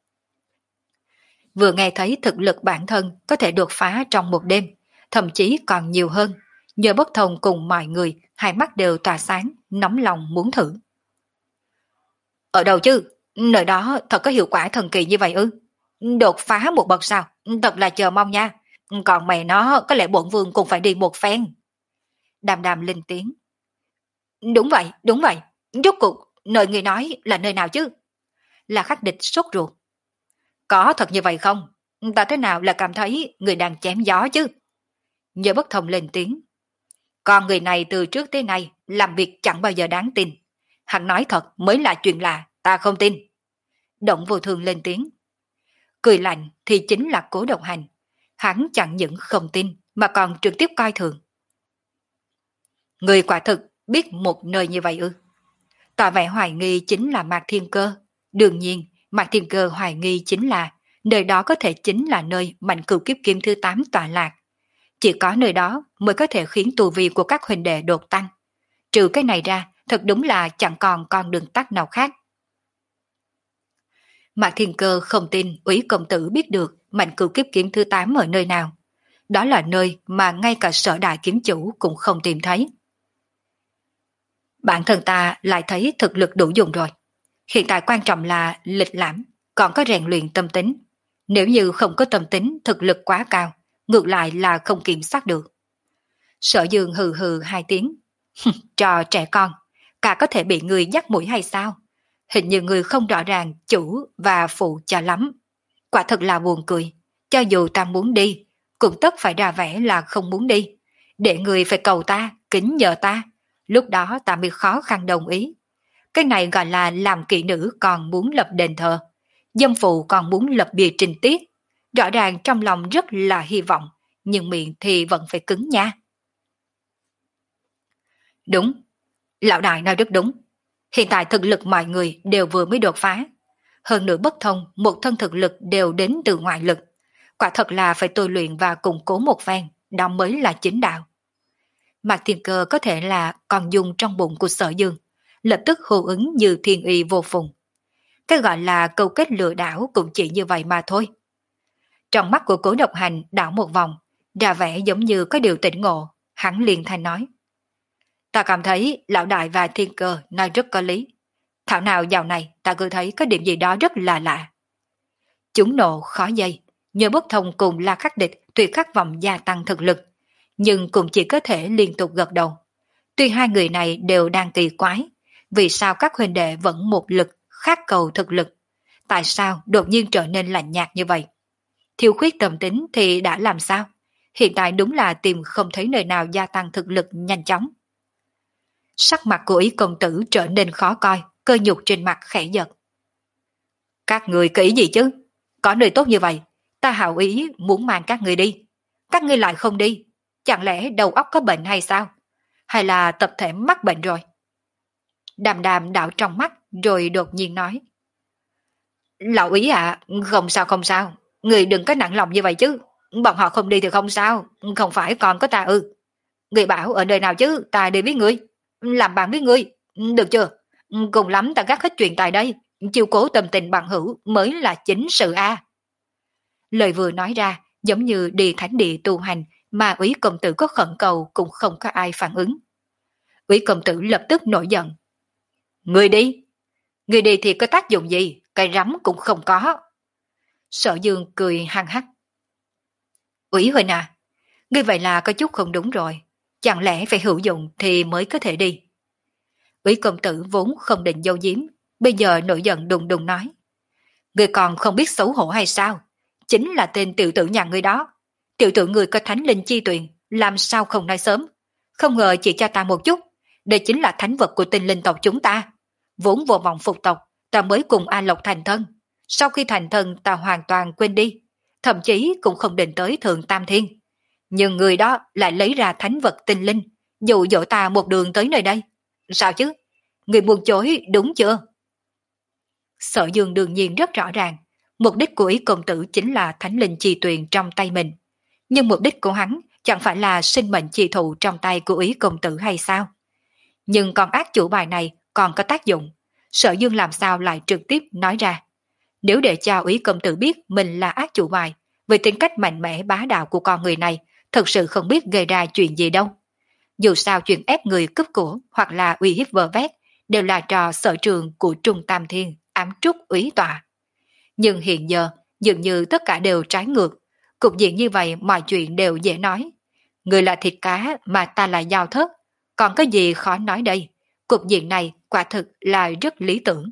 Vừa nghe thấy thực lực bản thân có thể đột phá trong một đêm, thậm chí còn nhiều hơn, nhờ Bất Thông cùng mọi người, hai mắt đều tỏa sáng, nóng lòng muốn thử. Ở đâu chứ? Nơi đó thật có hiệu quả thần kỳ như vậy ư? Đột phá một bậc sao? Thật là chờ mong nha. Còn mày nó có lẽ bổn vương cũng phải đi một phen. Đàm đàm lên tiếng. Đúng vậy, đúng vậy. Rốt cuộc, nơi người nói là nơi nào chứ? Là Khắc Địch sốt ruột. Có thật như vậy không? Ta thế nào là cảm thấy người đang chém gió chứ? Nhớ Bất Thông lên tiếng. Còn người này từ trước tới nay làm việc chẳng bao giờ đáng tin. Hắn nói thật mới là chuyện lạ, ta không tin. Động Vô Thương lên tiếng. Cười lạnh thì chính là Cố Độc Hành. Hắn chẳng những không tin mà còn trực tiếp coi thường. Người quả thực biết một nơi như vậy ư? Tỏ vẻ hoài nghi chính là Mạc Thiên Cơ. Đương nhiên, Mạc Thiên Cơ hoài nghi chính là nơi đó có thể chính là nơi mạnh cửu kiếp kiếm thứ tám tọa lạc. Chỉ có nơi đó mới có thể khiến tu vi của các huynh đệ đột tăng. Trừ cái này ra, thật đúng là chẳng còn con đường tắt nào khác. Mạc Thiên Cơ không tin Úy công tử biết được mảnh cửu kiếp kiếm thứ tám ở nơi nào. Đó là nơi mà ngay cả Sở đại kiếm chủ cũng không tìm thấy. Bản thân ta lại thấy thực lực đủ dùng rồi. Hiện tại quan trọng là lịch lãm, còn có rèn luyện tâm tính. Nếu như không có tâm tính thực lực quá cao, ngược lại là không kiểm soát được. Sở Dương hừ hừ hai tiếng. Trò trẻ con, cả có thể bị người dắt mũi hay sao? Hình như người không rõ ràng chủ và phụ cho lắm. Quả thật là buồn cười. Cho dù ta muốn đi, cũng tất phải ra vẻ là không muốn đi. Để người phải cầu ta, kính nhờ ta. Lúc đó ta mới khó khăn đồng ý. Cái này gọi là làm kỹ nữ còn muốn lập đền thờ. Dâm phụ còn muốn lập bia trình tiết. Rõ ràng trong lòng rất là hy vọng, nhưng miệng thì vẫn phải cứng nha. Đúng, lão đại nói rất đúng. Hiện tại thực lực mọi người đều vừa mới đột phá. Hơn nữa bất thông, một thân thực lực đều đến từ ngoại lực. Quả thật là phải tôi luyện và củng cố một phen, đó mới là chính đạo. Mạc Thiên Cơ có thể là còn dùng trong bụng của Sở Dương, lập tức hô ứng như thiên y vô phùng. Cái gọi là câu kết lừa đảo cũng chỉ như vậy mà thôi. Trong mắt của Cố Độc Hành đảo một vòng, ra vẻ giống như có điều tỉnh ngộ, hắn liền thanh nói. Ta cảm thấy lão đại và Thiên Cơ nói rất có lý. Thảo nào dạo này ta cứ thấy có điểm gì đó rất là lạ. Chúng nộ khó dây, nhờ bất thông cùng La Khắc Địch tuyệt khắc vọng gia tăng thực lực, nhưng cũng chỉ có thể liên tục gật đầu. Tuy hai người này đều đang kỳ quái, vì sao các huynh đệ vẫn một lực khát cầu thực lực, tại sao đột nhiên trở nên lạnh nhạt như vậy? Thiếu khuyết tâm tính thì đã làm sao? Hiện tại đúng là tìm không thấy nơi nào gia tăng thực lực nhanh chóng. Sắc mặt của Ý công tử trở nên khó coi, cơ nhục trên mặt khẽ giật. Các người kỹ gì chứ? Có nơi tốt như vậy, ta hảo ý muốn mang các người đi. Các ngươi lại không đi, chẳng lẽ đầu óc có bệnh hay sao? Hay là tập thể mắc bệnh rồi? Đàm đàm đảo trong mắt rồi đột nhiên nói. Lão Ý ạ, à, không sao không sao, người đừng có nặng lòng như vậy chứ. Bọn họ không đi thì không sao, không phải còn có ta ư. Người bảo ở nơi nào chứ, ta đi với người. Làm bạn với ngươi, được chưa? Cùng lắm ta gác hết chuyện tại đây, chiêu cố tâm tình bằng hữu mới là chính sự a. Lời vừa nói ra giống như đi thánh địa tu hành mà Úy công tử có khẩn cầu cũng không có ai phản ứng. Úy công tử lập tức nổi giận. Ngươi đi, ngươi đi thì có tác dụng gì, cái rắm cũng không có. Sở Dương cười hăng hắc. Úy huynh à, ngươi vậy là có chút không đúng rồi. Chẳng lẽ phải hữu dụng thì mới có thể đi? Úy công tử vốn không định giấu giếm, bây giờ nổi giận đùng đùng nói. Ngươi còn không biết xấu hổ hay sao? Chính là tên tiểu tử nhà ngươi đó. Tiểu tử ngươi có thánh linh chi tuyền, làm sao không nói sớm? Không ngờ chỉ cho ta một chút, đây chính là thánh vật của tinh linh tộc chúng ta. Vốn vô vọng phục tộc, ta mới cùng A Lộc thành thân. Sau khi thành thân ta hoàn toàn quên đi, thậm chí cũng không định tới Thượng Tam Thiên. Nhưng người đó lại lấy ra thánh vật tinh linh, dụ dỗ ta một đường tới nơi đây. Sao chứ? Người buồn chối đúng chưa? Sở Dương đương nhiên rất rõ ràng, mục đích của Ý công tử chính là thánh linh chi tuyền trong tay mình. Nhưng mục đích của hắn chẳng phải là sinh mệnh chi thụ trong tay của Ý công tử hay sao? Nhưng con ác chủ bài này còn có tác dụng, Sở Dương làm sao lại trực tiếp nói ra? Nếu để cho Ý công tử biết mình là ác chủ bài, với tính cách mạnh mẽ bá đạo của con người này, thật sự không biết gây ra chuyện gì đâu. Dù sao chuyện ép người cướp của hoặc là uy hiếp vơ vét đều là trò sở trường của Trung Tam Thiên, ám trúc úy tọa. Nhưng hiện giờ dường như tất cả đều trái ngược, cục diện như vậy mọi chuyện đều dễ nói. Người là thịt cá mà ta là dao thớt, còn có gì khó nói đây? Cục diện này quả thực là rất lý tưởng.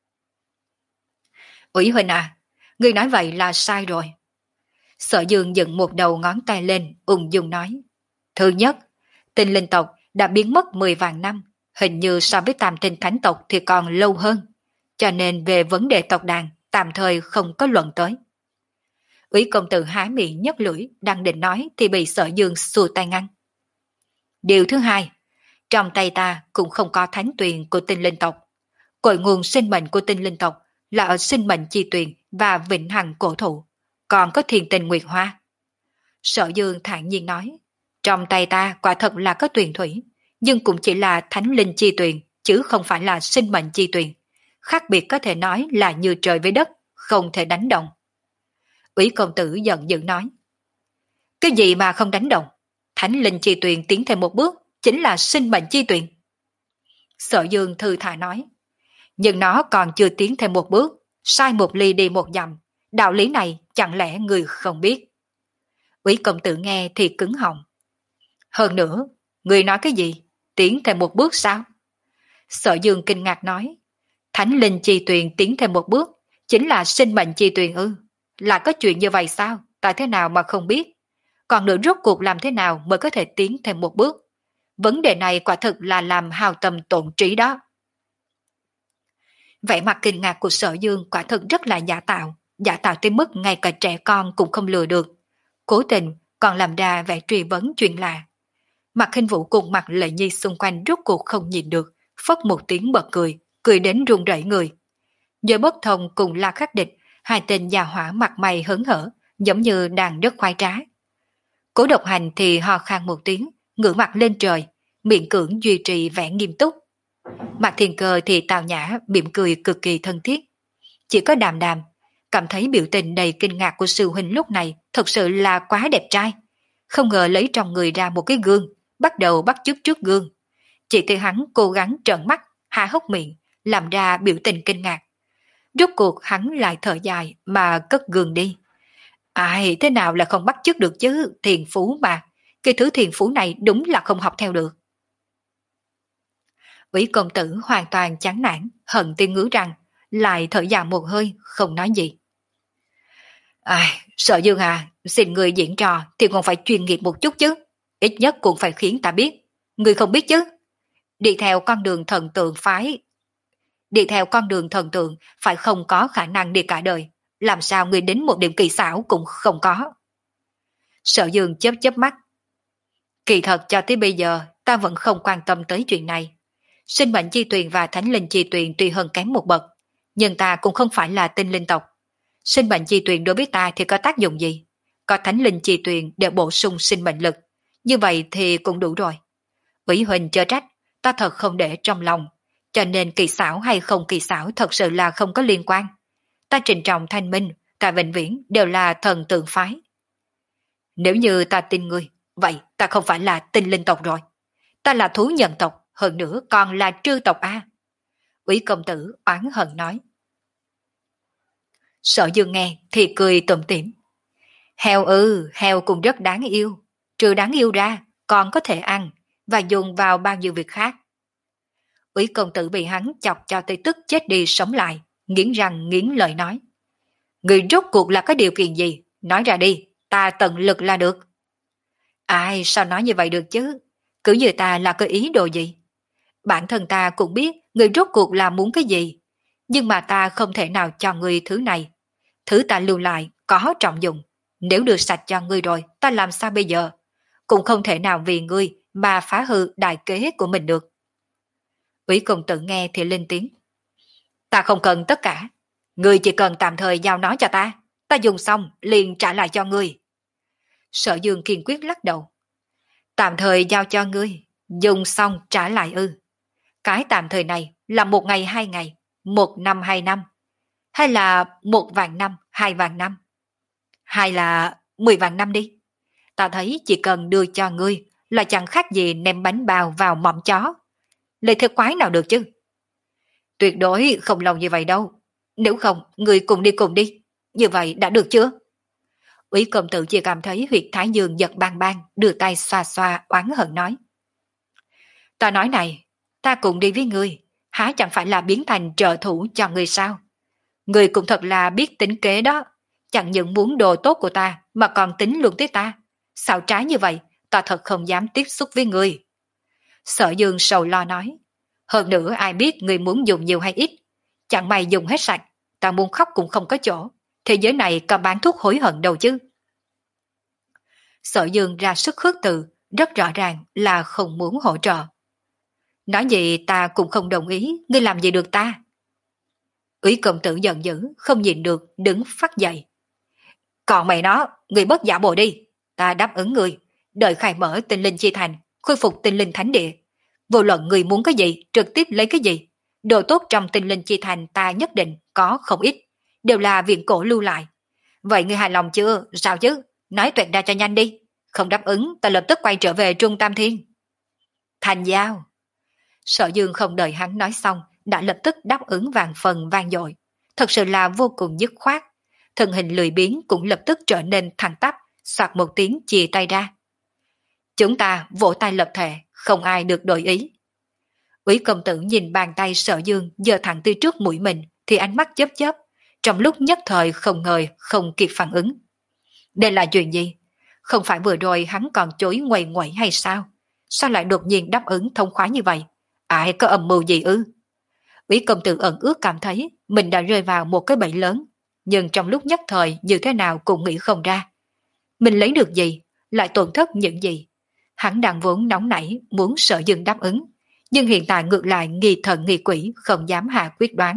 Úy huynh à, người nói vậy là sai rồi. Sở Dương dựng một đầu ngón tay lên, ung dung nói. Thứ nhất, tinh linh tộc đã biến mất mười vạn năm, hình như so với tam tinh thánh tộc thì còn lâu hơn, cho nên về vấn đề tộc đàn tạm thời không có luận tới. Úy công tử há miệng nhếch lưỡi đang định nói thì bị Sở Dương xua tay ngăn. Điều thứ hai, trong tay ta cũng không có thánh tuyền của tinh linh tộc. Cội nguồn sinh mệnh của tinh linh tộc là ở sinh mệnh chi tuyền và vĩnh hằng cổ thụ, còn có thiền tình nguyệt hoa. Sở Dương thản nhiên nói, trong tay ta quả thật là có tuyền thủy, nhưng cũng chỉ là thánh linh chi tuyền, chứ không phải là sinh mệnh chi tuyền. Khác biệt có thể nói là như trời với đất, không thể đánh động. Úy công tử giận dữ nói. Cái gì mà không đánh động? Thánh linh chi tuyền tiến thêm một bước, chính là sinh mệnh chi tuyền. Sở Dương thư thả nói. Nhưng nó còn chưa tiến thêm một bước, sai một ly đi một dặm. Đạo lý này chẳng lẽ người không biết? Úy công tử nghe thì cứng họng. Hơn nữa, người nói cái gì? Tiến thêm một bước sao? Sở Dương kinh ngạc nói. Thánh linh chi tuyền tiến thêm một bước, chính là sinh mệnh chi tuyền ư? Là có chuyện như vậy sao? Tại thế nào mà không biết? Còn nữa rốt cuộc làm thế nào mới có thể tiến thêm một bước? Vấn đề này quả thực là làm hao tâm tổn trí đó. Vẻ mặt kinh ngạc của Sở Dương quả thực rất là giả tạo, giả tạo tới mức ngay cả trẻ con cũng không lừa được. Cố tình còn làm ra vẻ truy vấn chuyện lạ. Mặt Khinh Vũ cùng mặt Lệ Nhi xung quanh rốt cuộc không nhìn được, phất một tiếng bật cười, cười đến run rẩy người. Giờ Bất Thông cùng La Khắc Địch, hai tên già hỏa mặt mày hớn hở, giống như đang rất khoái trá. Cố Độc Hành thì ho khan một tiếng, ngửa mặt lên trời, miệng cưỡng duy trì vẻ nghiêm túc. Mạc Thiên Cơ thì tào nhã, mỉm cười cực kỳ thân thiết. Chỉ có Đàm Đàm cảm thấy biểu tình đầy kinh ngạc của sư huynh lúc này thật sự là quá đẹp trai. Không ngờ lấy trong người ra một cái gương, bắt đầu bắt chước trước gương. Chỉ thấy hắn cố gắng trợn mắt, há hốc miệng, làm ra biểu tình kinh ngạc. Rốt cuộc hắn lại thở dài mà cất gương đi. Ai, thế nào là không bắt chước được chứ, thiền phú mà. Cái thứ thiền phú này đúng là không học theo được. Úy công tử hoàn toàn chán nản, hận tiếng ngứa răng, lại thở dài một hơi, không nói gì. Ai, Sở Dương à, xin người diễn trò thì còn phải chuyên nghiệp một chút chứ. Ít nhất cũng phải khiến ta biết. Người không biết chứ. Đi theo con đường thần tượng phái. Đi theo con đường thần tượng phải không có khả năng đi cả đời. Làm sao người đến một điểm kỳ xảo cũng không có. Sở Dương chớp chớp mắt. Kỳ thật cho tới bây giờ ta vẫn không quan tâm tới chuyện này. Sinh mệnh chi tuyền và thánh linh chi tuyền tuy hơn kém một bậc, nhưng ta cũng không phải là tinh linh tộc. Sinh mệnh chi tuyền đối với ta thì có tác dụng gì? Có thánh linh chi tuyền để bổ sung sinh mệnh lực. Như vậy thì cũng đủ rồi. Ủy Huỳnh chớ trách, ta thật không để trong lòng. Cho nên kỳ xảo hay không kỳ xảo thật sự là không có liên quan. Ta Trịnh Trọng Thanh Minh, cả vĩnh viễn đều là thần tượng phái. Nếu như ta tin ngươi, vậy ta không phải là tinh linh tộc rồi. Ta là thú nhân tộc, hơn nữa còn là trư tộc A. Úy công tử oán hận nói. Sở Dương nghe thì cười tủm tỉm. Heo ư, heo cũng rất đáng yêu. Trừ đáng yêu ra, còn có thể ăn và dùng vào bao nhiêu việc khác. Úy công tử bị hắn chọc cho tới tức chết đi sống lại, nghiến răng nghiến lời nói. Người rốt cuộc là có điều kiện gì? Nói ra đi, ta tận lực là được. Ai, sao nói như vậy được chứ? Cứ như ta là có ý đồ gì? Bản thân ta cũng biết người rốt cuộc là muốn cái gì. Nhưng mà ta không thể nào cho người thứ này. Thứ ta lưu lại có trọng dụng. Nếu đưa sạch cho ngươi rồi, ta làm sao bây giờ? Cũng không thể nào vì ngươi mà phá hư đại kế của mình được. Úy công tử nghe thì lên tiếng. Ta không cần tất cả. Ngươi chỉ cần tạm thời giao nó cho ta. Ta dùng xong liền trả lại cho ngươi. Sở Dương kiên quyết lắc đầu. Tạm thời giao cho ngươi, dùng xong trả lại ư? Cái tạm thời này là một ngày hai ngày, một năm hai năm, hay là một vạn năm hai vạn năm, hay là mười vạn năm đi. Ta thấy chỉ cần đưa cho ngươi là chẳng khác gì ném bánh bao vào mỏm chó. Lời thế quái nào được chứ? Tuyệt đối không lâu như vậy đâu. Nếu không, ngươi cùng đi cùng đi. Như vậy đã được chưa? Úy công tử chỉ cảm thấy huyệt thái dương giật bang bang, đưa tay xoa xoa oán hận nói. Ta nói này, ta cùng đi với ngươi, há chẳng phải là biến thành trợ thủ cho ngươi sao? Ngươi cũng thật là biết tính kế đó, chẳng những muốn đồ tốt của ta mà còn tính luôn tới ta. Sao trái như vậy, ta thật không dám tiếp xúc với ngươi. Sở Dương sầu lo nói, hơn nữa ai biết ngươi muốn dùng nhiều hay ít, chẳng may dùng hết sạch, ta muốn khóc cũng không có chỗ. Thế giới này có bán thuốc hối hận đâu chứ. Sở Dương ra sức khước từ, rất rõ ràng là không muốn hỗ trợ. Nói gì ta cũng không đồng ý, ngươi làm gì được ta? Úy công tử giận dữ, không nhìn được, đứng phát dậy. Còn mày nó, ngươi bớt giả bộ đi. Ta đáp ứng ngươi, đợi khai mở tinh linh chi thành, khôi phục tinh linh thánh địa. Vô luận ngươi muốn cái gì, trực tiếp lấy cái gì. Đồ tốt trong tinh linh chi thành ta nhất định có không ít. đều là viện cổ lưu lại. Vậy ngươi hài lòng chưa? Sao chứ? Nói tuyệt ra cho nhanh đi. Không đáp ứng, ta lập tức quay trở về Trung Tam Thiên. Thành giao. Sở Dương không đợi hắn nói xong, đã lập tức đáp ứng vàng phần vang dội. Thật sự là vô cùng dứt khoát. Thân hình lười biếng cũng lập tức trở nên thẳng tắp, soạt một tiếng chìa tay ra. Chúng ta vỗ tay lập thể, không ai được đổi ý. Úy công tử nhìn bàn tay Sở Dương giơ thẳng tới trước mũi mình thì ánh mắt chớp chớp, trong lúc nhất thời không ngờ không kịp phản ứng. Đây là chuyện gì? Không phải vừa rồi hắn còn chối ngoầy ngoẩy hay sao? Sao lại đột nhiên đáp ứng thông khoái như vậy? Ai có âm mưu gì ư? Úy công tử ẩn ước cảm thấy mình đã rơi vào một cái bẫy lớn, nhưng trong lúc nhất thời như thế nào cũng nghĩ không ra. Mình lấy được gì, lại tổn thất những gì? Hắn đang vốn nóng nảy muốn Sở Dương đáp ứng, nhưng hiện tại ngược lại nghi thần nghi quỷ không dám hạ quyết đoán.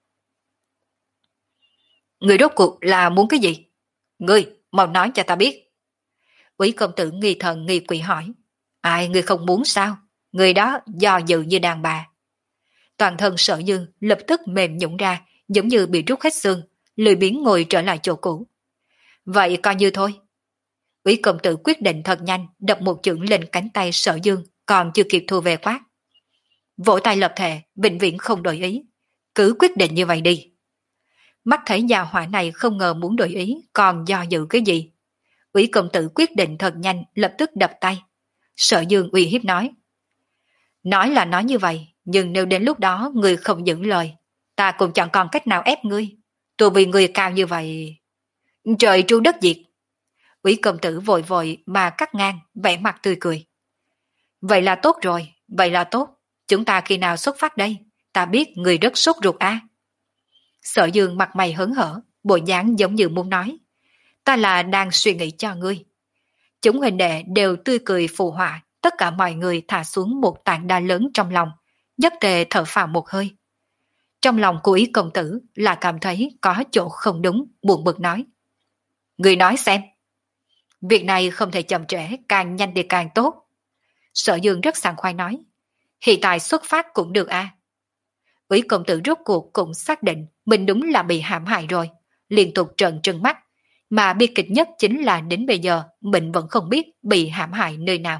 Người rốt cuộc là muốn cái gì? Ngươi, mau nói cho ta biết. Úy công tử nghi thần nghi quỷ hỏi. Ai, ngươi không muốn sao? Người đó do dự như đàn bà. Toàn thân Sở Dương lập tức mềm nhũn ra, giống như bị rút hết xương, lười biếng ngồi trở lại chỗ cũ. Vậy coi như thôi. Úy công tử quyết định thật nhanh, đập một chưởng lên cánh tay Sở Dương, còn chưa kịp thu về quát. Vỗ tay lập thệ, vĩnh viễn không đổi ý. Cứ quyết định như vậy đi. Mắt thấy gia hỏa này không ngờ muốn đổi ý, còn do dự cái gì. Úy công tử quyết định thật nhanh, lập tức đập tay. Sở Dương uy hiếp nói. Nói là nói như vậy, nhưng nếu đến lúc đó ngươi không giữ lời, ta cũng chẳng còn cách nào ép ngươi. Tôi vì ngươi cao như vậy. Trời tru đất diệt. Úy công tử vội vội mà cắt ngang, vẻ mặt tươi cười. Vậy là tốt rồi, vậy là tốt. Chúng ta khi nào xuất phát đây? Ta biết ngươi rất sốt ruột á. Sở Dương mặt mày hớn hở, bộ dáng giống như muốn nói. Ta là đang suy nghĩ cho ngươi. Chúng huynh đệ đều tươi cười phù họa, tất cả mọi người thả xuống một tảng đá lớn trong lòng, nhất tề thở phào một hơi. Trong lòng của Ý công tử là cảm thấy có chỗ không đúng, buồn bực nói. Ngươi nói xem. Việc này không thể chậm trễ, càng nhanh thì càng tốt. Sở Dương rất sảng khoái nói. Hiện tại xuất phát cũng được à. Úy công tử rốt cuộc cũng xác định mình đúng là bị hãm hại rồi, liên tục trợn trừng mắt, mà bi kịch nhất chính là đến bây giờ mình vẫn không biết bị hãm hại nơi nào.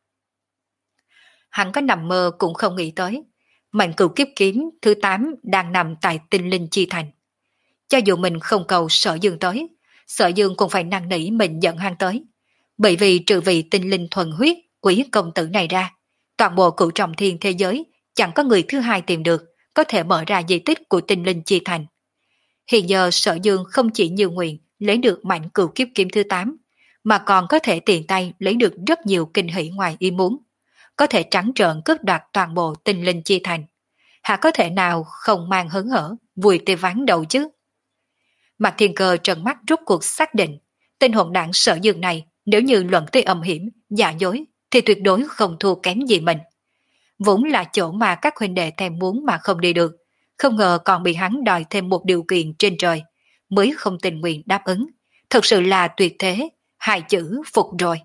Hắn có nằm mơ cũng không nghĩ tới, mảnh cửu kiếp kiếm thứ tám đang nằm tại Tinh Linh Chi Thành. Cho dù mình không cầu Sở Dương tới, Sở Dương cũng phải năn nỉ mình dẫn hắn tới, bởi vì trừ vị tinh linh thuần huyết Úy công tử này ra, toàn bộ cửu trọng thiên thế giới chẳng có người thứ hai tìm được có thể mở ra di tích của Tinh Linh Chi Thành. Hiện giờ Sở Dương không chỉ như nguyện lấy được mảnh cửu kiếp kiếm thứ tám, mà còn có thể tiện tay lấy được rất nhiều kinh hỷ ngoài ý muốn, có thể trắng trợn cướp đoạt toàn bộ Tinh Linh Chi Thành. Hả có thể nào không mang hớn hở, vui tê ván đầu chứ? Mạc Thiên Cơ trợn mắt rút cuộc xác định, tên hỗn đảng Sở Dương này nếu như luận tới âm hiểm, giả dối, thì tuyệt đối không thua kém gì mình. Vốn là chỗ mà các huynh đệ thèm muốn mà không đi được, không ngờ còn bị hắn đòi thêm một điều kiện trên trời, mới không tình nguyện đáp ứng. Thật sự là tuyệt thế, hai chữ phục rồi.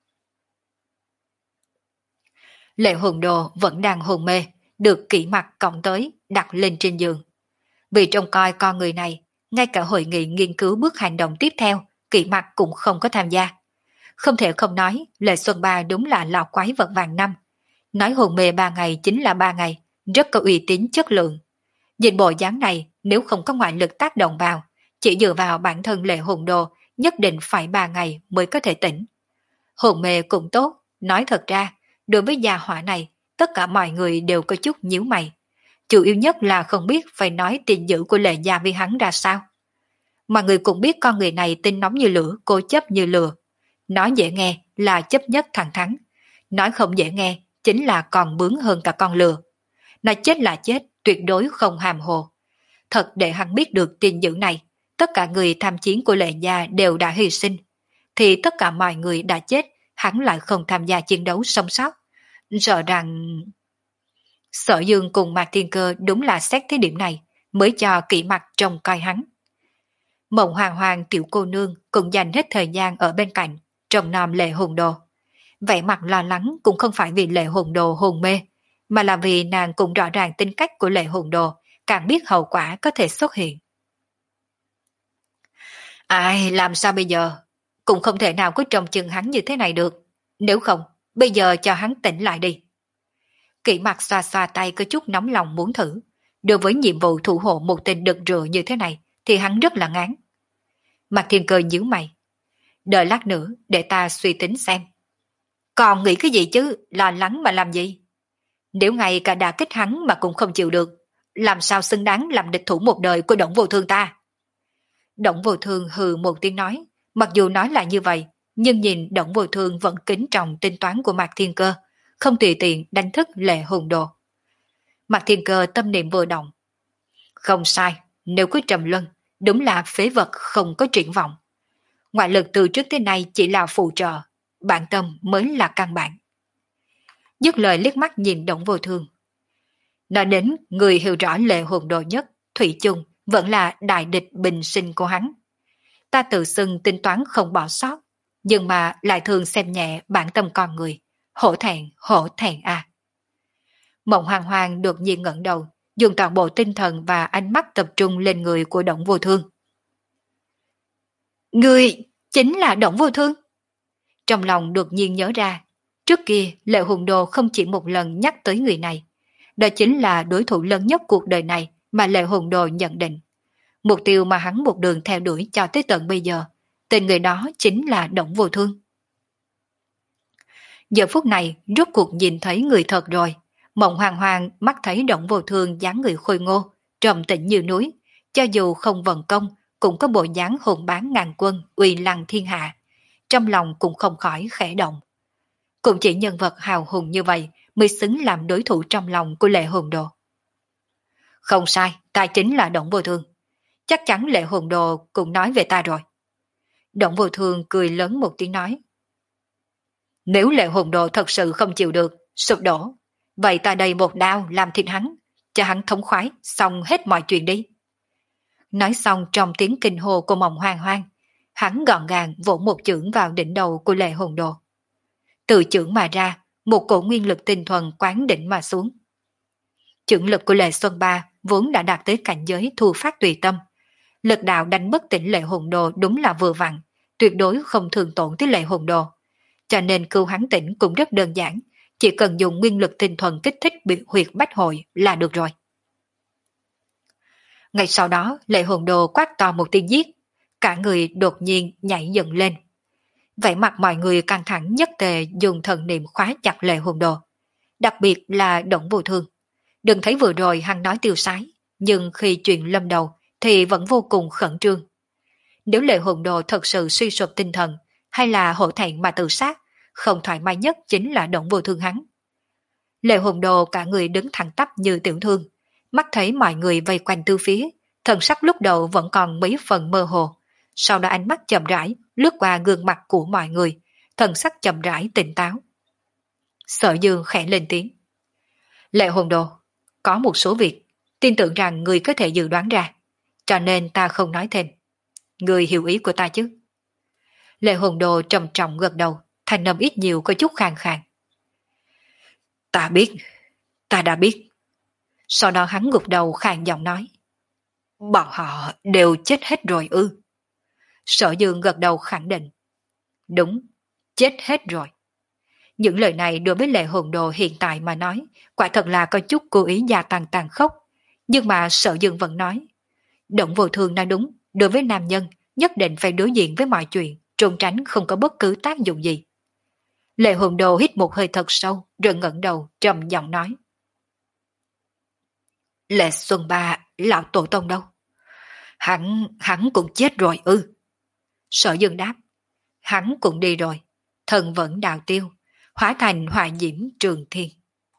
Lệ hồn đồ vẫn đang hồn mê, được kỹ mặt cõng tới, đặt lên trên giường. Vì trông coi con người này, ngay cả hội nghị nghiên cứu bước hành động tiếp theo, kỹ mặt cũng không có tham gia. Không thể không nói, Lệ Xuân Ba đúng là lão quái vật vàng năm. Nói hồn mê ba ngày chính là ba ngày, rất có uy tín chất lượng. Nhìn bộ dáng này, nếu không có ngoại lực tác động vào, chỉ dựa vào bản thân Lệ hồn đồ, nhất định phải ba ngày mới có thể tỉnh. Hồn mê cũng tốt, nói thật ra, đối với gia hỏa này, tất cả mọi người đều có chút nhíu mày. Chủ yếu nhất là không biết phải nói tin dữ của Lệ gia với hắn ra sao. Mọi người cũng biết con người này tin nóng như lửa, cố chấp như lừa. Nói dễ nghe là chấp nhất thẳng thắn, nói không dễ nghe chính là còn bướng hơn cả con lừa. Nói chết là chết, tuyệt đối không hàm hồ. Thật để hắn biết được tin dữ này, tất cả người tham chiến của Lệ gia đều đã hy sinh, thì tất cả mọi người đã chết, hắn lại không tham gia chiến đấu sống sót. Sợ rằng... Sở Dương cùng Mạc Thiên Cơ đúng là xét thế điểm này, mới cho kỹ mặt trông coi hắn. Mộng Hoàng Hoàng tiểu cô nương cũng dành hết thời gian ở bên cạnh, trông nom Lệ hồn đồ. Vẻ mặt lo lắng cũng không phải vì Lệ hồn đồ hồn mê, mà là vì nàng cũng rõ ràng tính cách của Lệ hồn đồ, càng biết hậu quả có thể xuất hiện. Ai, làm sao bây giờ? Cũng không thể nào cứ trông chừng hắn như thế này được. Nếu không, bây giờ cho hắn tỉnh lại đi. Kỷ mặt xoa xoa tay có chút nóng lòng muốn thử. Đối với nhiệm vụ thủ hộ một tên đực rửa như thế này, thì hắn rất là ngán. Mạc Thiên Cơ nhíu mày. Đợi lát nữa, để ta suy tính xem. Còn nghĩ cái gì chứ, lo lắng mà làm gì? Nếu ngay cả đả kích hắn mà cũng không chịu được, làm sao xứng đáng làm địch thủ một đời của Đổng Vô Thương ta? Đổng Vô Thương hừ một tiếng nói, mặc dù nói là như vậy, nhưng nhìn Đổng Vô Thương vẫn kính trọng tính toán của Mạc Thiên Cơ, không tùy tiện đánh thức Lệ Hồn Đồ. Mạc Thiên Cơ tâm niệm vừa động. Không sai, nếu cứ trầm luân, đúng là phế vật không có triển vọng. Ngoại lực từ trước tới nay chỉ là phụ trợ, bản tâm mới là căn bản. Dứt lời liếc mắt nhìn Đổng Vô Thương. Nói đến người hiểu rõ Lệ Hồn Đồ nhất, thủy chung vẫn là đại địch bình sinh của hắn. Ta tự xưng tính toán không bỏ sót, nhưng mà lại thường xem nhẹ bản tâm con người. Hổ thẹn, hổ thẹn à. Mộng Hoàng Hoàng đột nhiên ngẩng đầu, dùng toàn bộ tinh thần và ánh mắt tập trung lên người của Đổng Vô Thương. Người chính là Đổng Vô Thương. Trong lòng đột nhiên nhớ ra, trước kia Lệ Hồn Đồ không chỉ một lần nhắc tới người này. Đó chính là đối thủ lớn nhất cuộc đời này mà Lệ Hồn Đồ nhận định. Mục tiêu mà hắn một đường theo đuổi cho tới tận bây giờ, tên người đó chính là Đổng Vô Thương. Giờ phút này rốt cuộc nhìn thấy người thật rồi. Mộng Hoàng Hoàng mắt thấy Đổng Vô Thương dáng người khôi ngô, trầm tĩnh như núi, cho dù không vận công cũng có bộ dáng hùng bán ngàn quân, uy lăng thiên hạ. Trong lòng cũng không khỏi khẽ động. Cũng chỉ nhân vật hào hùng như vậy mới xứng làm đối thủ trong lòng của Lệ Hồn Đồ. Không sai, ta chính là Đổng Vô Thương. Chắc chắn Lệ Hồn Đồ cũng nói về ta rồi. Đổng Vô Thương cười lớn một tiếng nói. Nếu Lệ Hồn Đồ thật sự không chịu được, sụp đổ, vậy ta đây một đao làm thịt hắn, cho hắn thống khoái, xong hết mọi chuyện đi. Nói xong trong tiếng kinh hô của Mộng Hoàng Hoàng, hắn gọn gàng vỗ một chưởng vào đỉnh đầu của Lệ Hồn Đồ. Từ chưởng mà ra, một cổ nguyên lực tinh thuần quán đỉnh mà xuống. Chưởng lực của Lệ Xuân Ba vốn đã đạt tới cảnh giới thu phát tùy tâm. Lực đạo đánh bất tỉnh Lệ Hồn Đồ đúng là vừa vặn, tuyệt đối không thường tổn tới Lệ Hồn Đồ. Cho nên cứu hắn tỉnh cũng rất đơn giản, chỉ cần dùng nguyên lực tinh thuần kích thích bị huyệt bách hội là được rồi. Ngay sau đó, Lệ Hồn Đồ quát to một tiếng giết, cả người đột nhiên nhảy dựng lên. Vậy mặt mọi người căng thẳng nhất tề dùng thần niệm khóa chặt Lệ Hồn Đồ. Đặc biệt là Đổng Vô Thương. Đừng thấy vừa rồi hắn nói tiêu sái, nhưng khi chuyện lâm đầu thì vẫn vô cùng khẩn trương. Nếu Lệ Hồn Đồ thật sự suy sụp tinh thần, hay là hổ thẹn mà tự sát, không thoải mái nhất chính là Đổng Vô Thương hắn. Lệ Hồn Đồ cả người đứng thẳng tắp như tiểu thương, mắt thấy mọi người vây quanh tư phía, thần sắc lúc đầu vẫn còn mấy phần mơ hồ, sau đó ánh mắt chậm rãi lướt qua gương mặt của mọi người, thần sắc chậm rãi tỉnh táo. Sở Dương khẽ lên tiếng. Lệ Hồn Đồ, có một số việc, tin tưởng rằng người có thể dự đoán ra, cho nên ta không nói thêm. Người hiểu ý của ta chứ? Lệ Hồn Đồ trầm trọng gật đầu, thanh âm ít nhiều có chút khàn khàn. Ta biết, ta đã biết. Sau đó hắn gục đầu khàn giọng nói. Bọn họ đều chết hết rồi ư? Sở Dương gật đầu khẳng định. Đúng, chết hết rồi. Những lời này đối với Lệ Hồn Đồ hiện tại mà nói, quả thật là có chút cố ý gia tăng tàn khốc. Nhưng mà Sở Dương vẫn nói. Đổng Vô Thương nói đúng, đối với nam nhân, nhất định phải đối diện với mọi chuyện, trốn tránh không có bất cứ tác dụng gì. Lệ Hồn Đồ hít một hơi thật sâu, rồi ngẩng đầu, trầm giọng nói. Lệ Xuân Ba, lão tổ tông đâu? Hắn, hắn cũng chết rồi ư? Sở Dương đáp. Hắn cũng đi rồi, thần vẫn đào tiêu, hóa thành hỏa diễm trường thiên.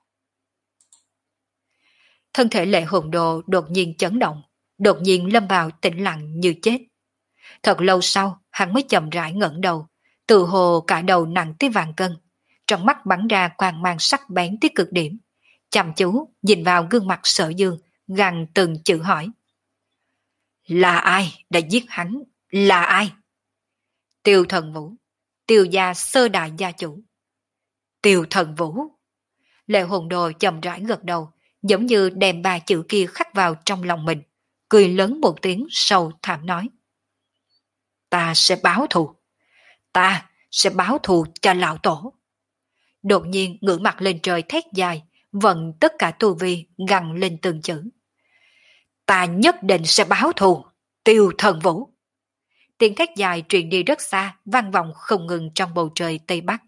Thân thể Lệ Hồn Đồ đột nhiên chấn động, đột nhiên lâm vào tĩnh lặng như chết. Thật lâu sau, hắn mới chậm rãi ngẩng đầu, tự hồ cả đầu nặng tới vạn cân, trong mắt bắn ra quang mang sắc bén tới cực điểm, chăm chú nhìn vào gương mặt Sở Dương, gằn từng chữ hỏi. Là ai đã giết hắn? Là ai? Tiêu Thần Vũ, Tiêu gia sơ đại gia chủ. Tiêu Thần Vũ. Lệ Hồn Đồ chậm rãi gật đầu, giống như đem ba chữ kia khắc vào trong lòng mình, cười lớn một tiếng sâu thảm nói. Ta sẽ báo thù. Ta sẽ báo thù cho lão tổ. Đột nhiên ngửa mặt lên trời thét dài, vận tất cả tu vi gằn lên từng chữ. Ta nhất định sẽ báo thù, Tiêu Thần Vũ. Tiếng thét dài truyền đi rất xa, vang vọng không ngừng trong bầu trời Tây Bắc.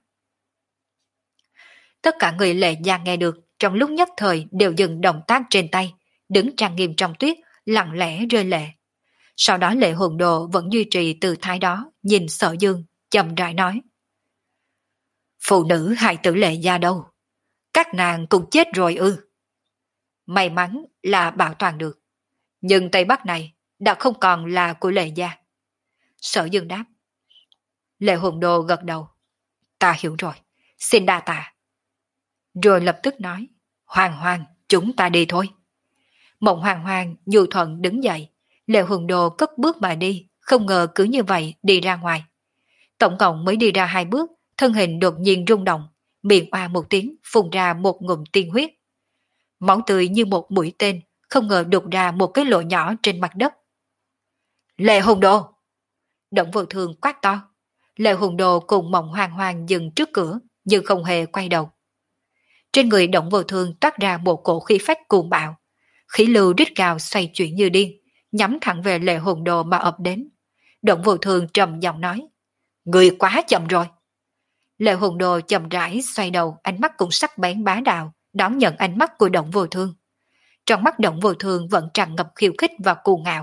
Tất cả người Lệ Gia nghe được, trong lúc nhất thời đều dừng động tác trên tay, đứng trang nghiêm trong tuyết, lặng lẽ rơi lệ. Sau đó Lệ Hồn Đồ vẫn duy trì tư thái đó, nhìn Sở Dương, chậm rãi nói. Phụ nữ hại tử Lệ Gia đâu? Các nàng cũng chết rồi ư? May mắn là bảo toàn được. Nhưng Tây Bắc này đã không còn là của Lệ Gia. Sở Dương đáp. Lệ Hồn Đồ gật đầu. Ta hiểu rồi, xin đa tạ. Rồi lập tức nói. Hoàng Hoàng, chúng ta đi thôi. Mộng Hoàng Hoàng nhu thuận đứng dậy. Lệ Hồn Đồ cất bước mà đi, không ngờ cứ như vậy đi ra ngoài. Tổng cộng mới đi ra hai bước, thân hình đột nhiên rung động, miệng oa một tiếng phun ra một ngụm tiên huyết. Máu tươi như một mũi tên, không ngờ đục ra một cái lỗ nhỏ trên mặt đất. Lệ Hồn Đồ! Động Vô Thương quát to. Lệ Hồn Đồ cùng Mộng Hoàng Hoàng dừng trước cửa, nhưng không hề quay đầu. Trên người Động Vô Thương toát ra một cổ khí phách cuồng bạo, khí lưu rít gào xoay chuyển như điên, nhắm thẳng về Lệ Hồn Đồ mà ập đến. Động Vô Thương trầm giọng nói. Người quá chậm rồi. Lệ Hồn Đồ chậm rãi xoay đầu, ánh mắt cũng sắc bén bá đạo, đón nhận ánh mắt của Động Vô Thương. Trong mắt Động Vô Thương vẫn tràn ngập khiêu khích và cuồng ngạo.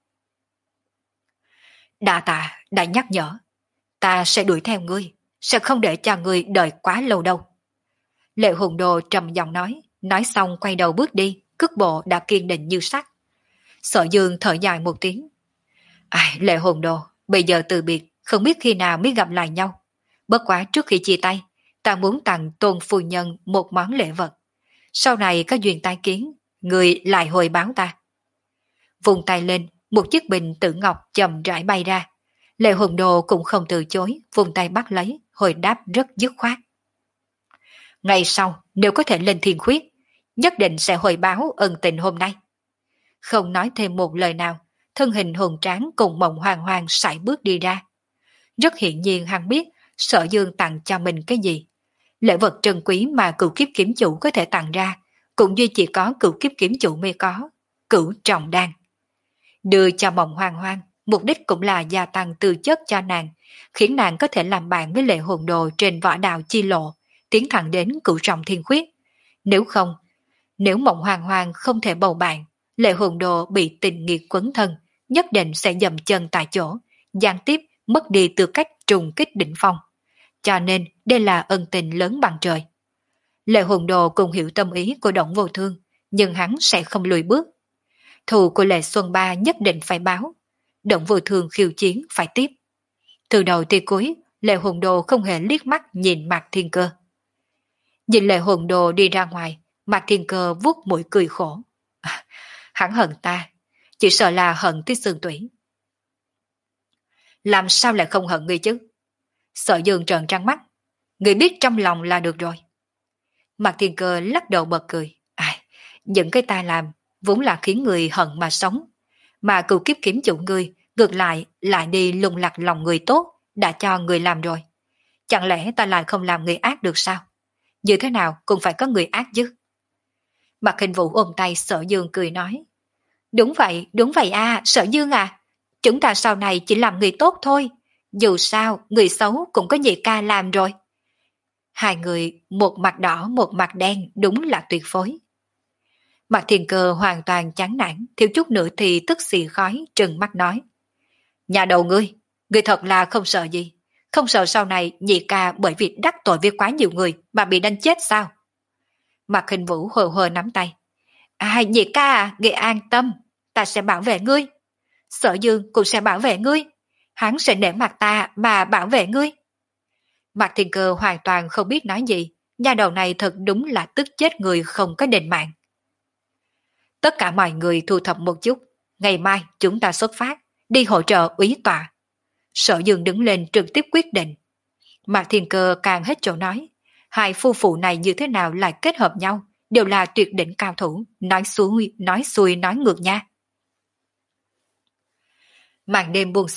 Đa tạ đã nhắc nhở. Ta sẽ đuổi theo ngươi, sẽ không để cho ngươi đợi quá lâu đâu. Lệ Hồn Đồ trầm giọng nói, nói xong quay đầu bước đi, cước bộ đã kiên định như sắt. Sở Dương thở dài một tiếng. Ai, Lệ Hồn Đồ, bây giờ từ biệt, không biết khi nào mới gặp lại nhau. Bất quá trước khi chia tay, ta muốn tặng Tôn phu nhân một món lễ vật. Sau này có duyên tai kiến, người lại hồi báo ta. Vùng tay lên, một chiếc bình tử ngọc chậm rãi bay ra. Lệ Hồn Đồ cũng không từ chối, vùng tay bắt lấy, hồi đáp rất dứt khoát. Ngày sau, nếu có thể lên thiên khuyết, nhất định sẽ hồi báo ân tình hôm nay. Không nói thêm một lời nào, thân hình hùng tráng cùng Mộng Hoàng Hoàng sải bước đi ra. Rất hiển nhiên hắn biết Sở Dương tặng cho mình cái gì. Lễ vật trân quý mà cửu kiếp kiếm chủ có thể tặng ra, cũng duy chỉ có cửu kiếp kiếm chủ mới có, cửu trọng đan. Đưa cho Mộng Hoàng Hoàng, mục đích cũng là gia tăng tư chất cho nàng, khiến nàng có thể làm bạn với Lệ Hồn Đồ trên võ đạo chi lộ, tiến thẳng đến cửu trọng thiên khuyết. Nếu không, nếu Mộng Hoàng Hoàng không thể bầu bạn, Lệ Hồn Đồ bị tình nghiệt quấn thân, nhất định sẽ dậm chân tại chỗ, gián tiếp mất đi tư cách trùng kích đỉnh phong. Cho nên đây là ân tình lớn bằng trời. Lệ Hồn Đồ cùng hiểu tâm ý của Động Vô Thương, nhưng hắn sẽ không lùi bước. Thù của Lệ Xuân Ba nhất định phải báo. Động Vô Thương khiêu chiến phải tiếp. Từ đầu tới cuối, Lệ Hồn Đồ không hề liếc mắt nhìn Mạc Thiên Cơ. Nhìn Lệ Hồn Đồ đi ra ngoài, Mạc Thiên Cơ vuốt mũi cười khổ. À, hắn hận ta, chỉ sợ là hận tới xương tủy. Làm sao lại không hận ngươi chứ? Sở Dương trợn trắng mắt. Ngươi biết trong lòng là được rồi. Mạc Thiên Cơ lắc đầu bật cười. À, những cái ta làm vốn là khiến người hận mà sống. Mà cửu kiếp kiếm chủ ngươi ngược lại lại đi lung lạc lòng người tốt đã cho người làm rồi. Chẳng lẽ ta lại không làm người ác được sao? Như thế nào cũng phải có người ác chứ. Mạc Hình Vũ ôm tay Sở Dương cười nói. Đúng vậy, đúng vậy à, Sở Dương à. Chúng ta sau này chỉ làm người tốt thôi. Dù sao, người xấu cũng có nhị ca làm rồi. Hai người, một mặt đỏ, một mặt đen, đúng là tuyệt phối. Mạc Thiên Cơ hoàn toàn chán nản, thiếu chút nữa thì tức xì khói, trừng mắt nói. Nhà đầu ngươi, ngươi thật là không sợ gì. Không sợ sau này nhị ca bởi vì đắc tội với quá nhiều người mà bị đánh chết sao? Mạc Hình Vũ hờ hờ nắm tay. À, nhị ca à, ngươi an tâm, ta sẽ bảo vệ ngươi. Sở Dương cũng sẽ bảo vệ ngươi. Hắn sẽ nể mặt ta mà bảo vệ ngươi. Mạc Thiên Cơ hoàn toàn không biết nói gì. Nhà đầu này thật đúng là tức chết người không có đền mạng. Tất cả mọi người thu thập một chút. Ngày mai chúng ta xuất phát, đi hỗ trợ úy tọa. Sở Dương đứng lên trực tiếp quyết định. Mạc Thiên Cơ càng hết chỗ nói. Hai phu phụ này như thế nào lại kết hợp nhau, đều là tuyệt đỉnh cao thủ, nói xuôi, nói xuôi, nói ngược nha. Màn đêm buông xuống,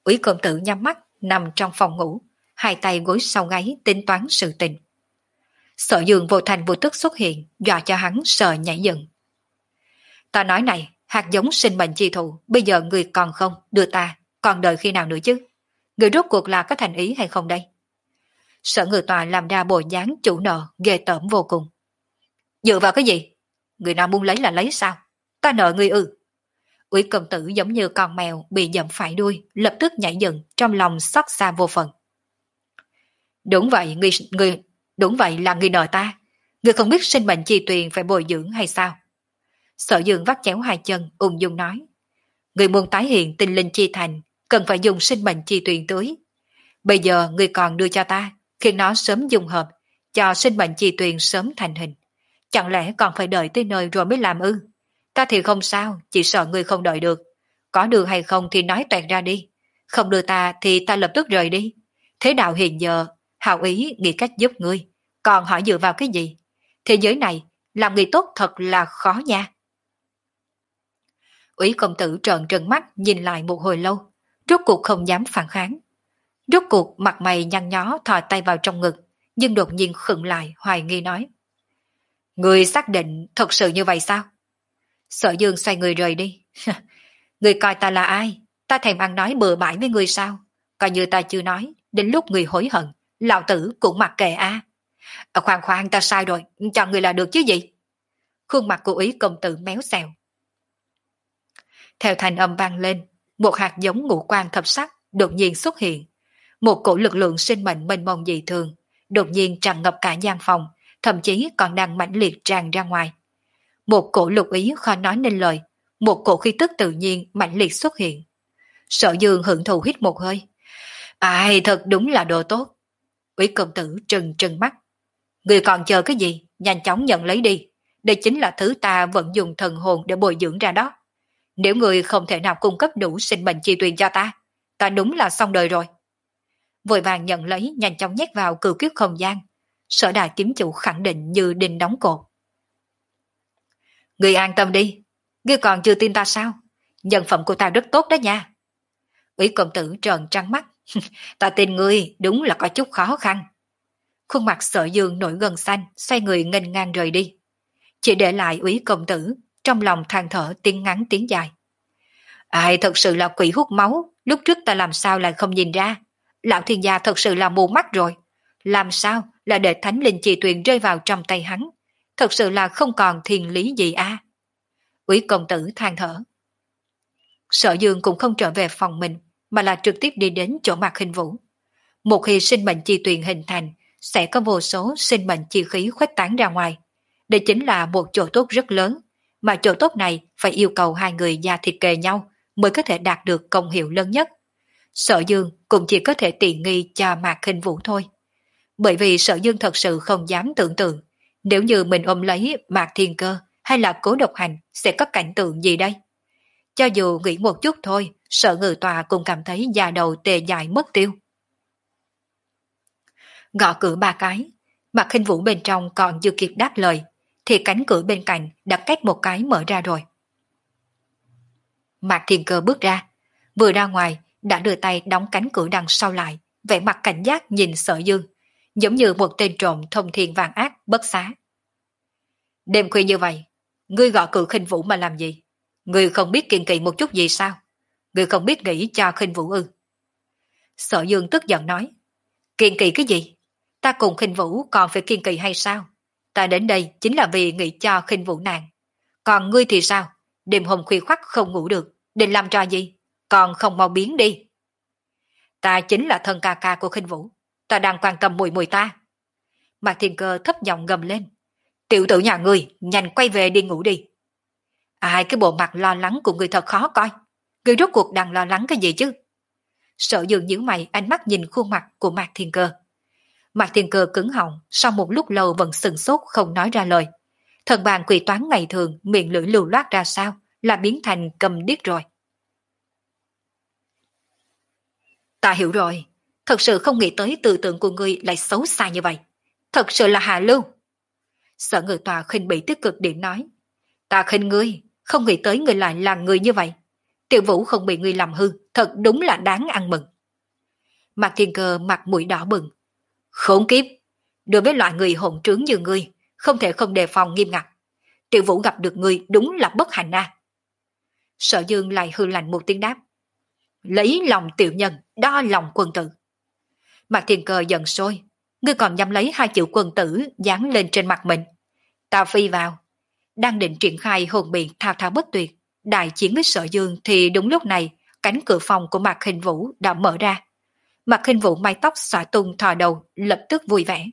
Úy công tử nhắm mắt nằm trong phòng ngủ, hai tay gối sau gáy tính toán sự tình. Sở Dương vô thành vô tức xuất hiện, dọa cho hắn sợ nhảy dựng. Ta nói này, hạt giống sinh mệnh chi thụ, bây giờ người còn không, đưa ta, còn đợi khi nào nữa chứ? Người rốt cuộc là có thành ý hay không đây? Sở Ngự Tòa làm ra bộ dáng chủ nợ, ghê tởm vô cùng. Dựa vào cái gì? Người nào muốn lấy là lấy sao? Ta nợ người ư? Úy công tử giống như con mèo bị dẫm phải đuôi, lập tức nhảy dựng, trong lòng xót xa vô phần. Đúng vậy, người, người, đúng vậy là người nợ ta. Người không biết sinh mệnh chi tuyền phải bồi dưỡng hay sao? Sở Dương vắt chéo hai chân, ung dung nói. Người muốn tái hiện tinh linh chi thành, cần phải dùng sinh mệnh chi tuyền tưới. Bây giờ người còn đưa cho ta, khiến nó sớm dung hợp, cho sinh mệnh chi tuyền sớm thành hình. Chẳng lẽ còn phải đợi tới nơi rồi mới làm ư? Ta thì không sao, chỉ sợ người không đợi được. Có được hay không thì nói toẹt ra đi. Không đưa ta thì ta lập tức rời đi. Thế đạo hiện giờ, hào ý nghĩ cách giúp ngươi. Còn hỏi dựa vào cái gì? Thế giới này, làm người tốt thật là khó nha. Úy công tử trợn trừng mắt nhìn lại một hồi lâu, rốt cuộc không dám phản kháng. Rốt cuộc mặt mày nhăn nhó thò tay vào trong ngực, nhưng đột nhiên khựng lại hoài nghi nói. Người xác định thật sự như vậy sao? Sở Dương xoay người rời đi. Người coi ta là ai? Ta thèm ăn nói bừa bãi với người sao? Coi như ta chưa nói, đến lúc người hối hận, lão tử cũng mặc kệ a. À, khoan khoan ta sai rồi, cho người là được chứ gì? Khuôn mặt của Úy công tử méo xèo. Theo thanh âm vang lên, một hạt giống ngũ quan thập sắc đột nhiên xuất hiện. Một cổ lực lượng sinh mệnh mênh mông dị thường, đột nhiên tràn ngập cả gian phòng, thậm chí còn đang mãnh liệt tràn ra ngoài. Một cổ lục ý khó nói nên lời, một cổ khí tức tự nhiên mãnh liệt xuất hiện. Sở Dương hưởng thụ hít một hơi. Ai thật đúng là đồ tốt. Úy công tử trừng trừng mắt. Người còn chờ cái gì? Nhanh chóng nhận lấy đi. Đây chính là thứ ta vẫn dùng thần hồn để bồi dưỡng ra đó. Nếu người không thể nào cung cấp đủ sinh mệnh chi tuyền cho ta, ta đúng là xong đời rồi. Vội vàng nhận lấy, nhanh chóng nhét vào cửu kiếp không gian. Sở đại kiếm chủ khẳng định như đinh đóng cột. Người an tâm đi, ngươi còn chưa tin ta sao? Nhân phẩm của ta rất tốt đó nha. Úy công tử trợn trắng mắt. Ta tin ngươi đúng là có chút khó khăn. Khuôn mặt Sở Dương nổi gân xanh, xoay người nghênh ngang rời đi. Chỉ để lại Úy công tử, trong lòng than thở tiếng ngắn tiếng dài. Ai thật sự là quỷ hút máu, lúc trước ta làm sao lại không nhìn ra. Lão thiên gia thật sự là mù mắt rồi. Làm sao là để thánh linh chi tuyền rơi vào trong tay hắn. Thật sự là không còn thiên lý gì a. À? Úy công tử than thở. Sở Dương cũng không trở về phòng mình, mà là trực tiếp đi đến chỗ Mạc Khinh Vũ. Một khi sinh mệnh chi tuyền hình thành, sẽ có vô số sinh mệnh chi khí khuếch tán ra ngoài. Đây chính là một chỗ tốt rất lớn, mà chỗ tốt này phải yêu cầu hai người da thịt kề nhau mới có thể đạt được công hiệu lớn nhất. Sở Dương cũng chỉ có thể tiện nghi cho Mạc Khinh Vũ thôi. Bởi vì Sở Dương thật sự không dám tưởng tượng, nếu như mình ôm lấy Mạc Thiên Cơ hay là Cố Độc Hành sẽ có cảnh tượng gì đây? Cho dù nghĩ một chút thôi, Sở Ngự Tòa cũng cảm thấy da đầu tê dại mất tiêu. Gõ cửa ba cái, Mạc Khinh Vũ bên trong còn chưa kịp đáp lời, thì cánh cửa bên cạnh đã két một cái mở ra rồi. Mạc Thiên Cơ bước ra, vừa ra ngoài đã đưa tay đóng cánh cửa đằng sau lại, vẻ mặt cảnh giác nhìn Sở Dương, giống như một tên trộm thông thiên vàng ác bất xá. Đêm khuya như vậy, ngươi gõ cửa Khinh Vũ mà làm gì? Ngươi không biết kiêng kỵ một chút gì sao? Ngươi không biết nghĩ cho Khinh Vũ ư? Sở Dương tức giận nói, kiêng kỵ cái gì? Ta cùng Khinh Vũ còn phải kiêng kỵ hay sao? Ta đến đây chính là vì nghĩ cho Khinh Vũ nàng. Còn ngươi thì sao? Đêm hôm khuya khoắt không ngủ được, định làm trò gì? Còn không mau biến đi. Ta chính là thân ca ca của Khinh Vũ, ta đang quan tâm mùi mùi ta. Mạc Thiên Cơ thấp giọng gầm lên, tiểu tử nhà ngươi, nhanh quay về đi ngủ đi. Ai cái bộ mặt lo lắng của ngươi thật khó coi. Ngươi rốt cuộc đang lo lắng cái gì chứ? Sở Dương nhíu mày, ánh mắt nhìn khuôn mặt của Mạc Thiên Cơ. Mạc Thiên Cơ cứng họng, sau một lúc lâu vẫn sừng sốt không nói ra lời. Thần bàn quỷ toán ngày thường miệng lưỡi lưu loát ra sao là biến thành cầm điếc rồi. Ta hiểu rồi, thật sự không nghĩ tới tư tưởng của ngươi lại xấu xa như vậy. Thật sự là hạ lưu. Sở Ngự Tòa khinh bỉ tích cực điểm nói, ta khinh ngươi, không nghĩ tới ngươi lại là người như vậy. Tiểu Vũ không bị ngươi làm hư, thật đúng là đáng ăn mừng. Mạc Thiên Cơ mặt mũi đỏ bừng. Khốn kiếp, đối với loại người hỗn trướng như ngươi, không thể không đề phòng nghiêm ngặt. Tiểu Vũ gặp được ngươi đúng là bất hạnh a. Sở Dương lại hư lạnh một tiếng đáp. Lấy lòng tiểu nhân, đo lòng quân tử. Mạc Thiên Cơ giận sôi. Ngươi còn nhắm lấy hai chữ quân tử dán lên trên mặt mình. Ta phi vào. Đang định triển khai hồn biện thao thao bất tuyệt, đại chiến với Sở Dương thì đúng lúc này, cánh cửa phòng của Mạc Hình Vũ đã mở ra. Mạc Hình Vũ mái tóc xõa tung thò đầu, lập tức vui vẻ.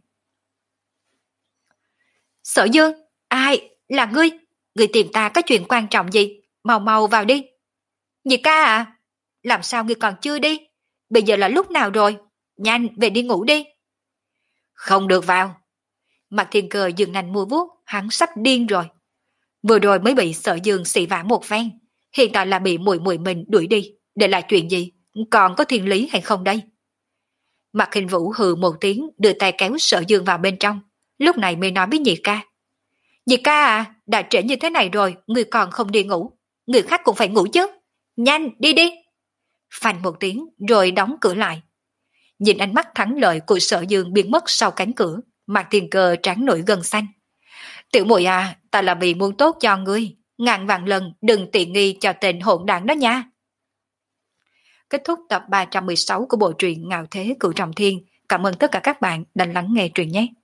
Sở Dương, ai? Là ngươi? Ngươi tìm ta có chuyện quan trọng gì? Mau mau vào đi. Nhị ca à? Làm sao ngươi còn chưa đi? Bây giờ là lúc nào rồi? Nhanh, về đi ngủ đi. Không được vào. Mạc Thiên Cơ dừng nành mua vuốt, hắn sắp điên rồi. Vừa rồi mới bị Sở Dương xỉ vả một phen, hiện tại là bị muội muội mình đuổi đi, để lại chuyện gì? Còn có thiên lý hay không đây? Mạc Hình Vũ hừ một tiếng, đưa tay kéo Sở Dương vào bên trong, lúc này mới nói với nhị ca. Nhị ca à, đã trễ như thế này rồi, người còn không đi ngủ, người khác cũng phải ngủ chứ. Nhanh, đi đi. Phanh một tiếng, rồi đóng cửa lại. Nhìn ánh mắt thắng lợi của Sở Dương biến mất sau cánh cửa, Mạc Thiên Cơ trán nổi gân xanh. Tiểu muội à, ta là vì muốn tốt cho ngươi, ngàn vạn lần đừng tiện nghi cho tên hỗn đảng đó nha. Kết thúc tập ba trăm mười sáu của bộ truyện Ngạo Thế Cửu Trọng Thiên. Cảm ơn tất cả các bạn đã lắng nghe truyện nhé.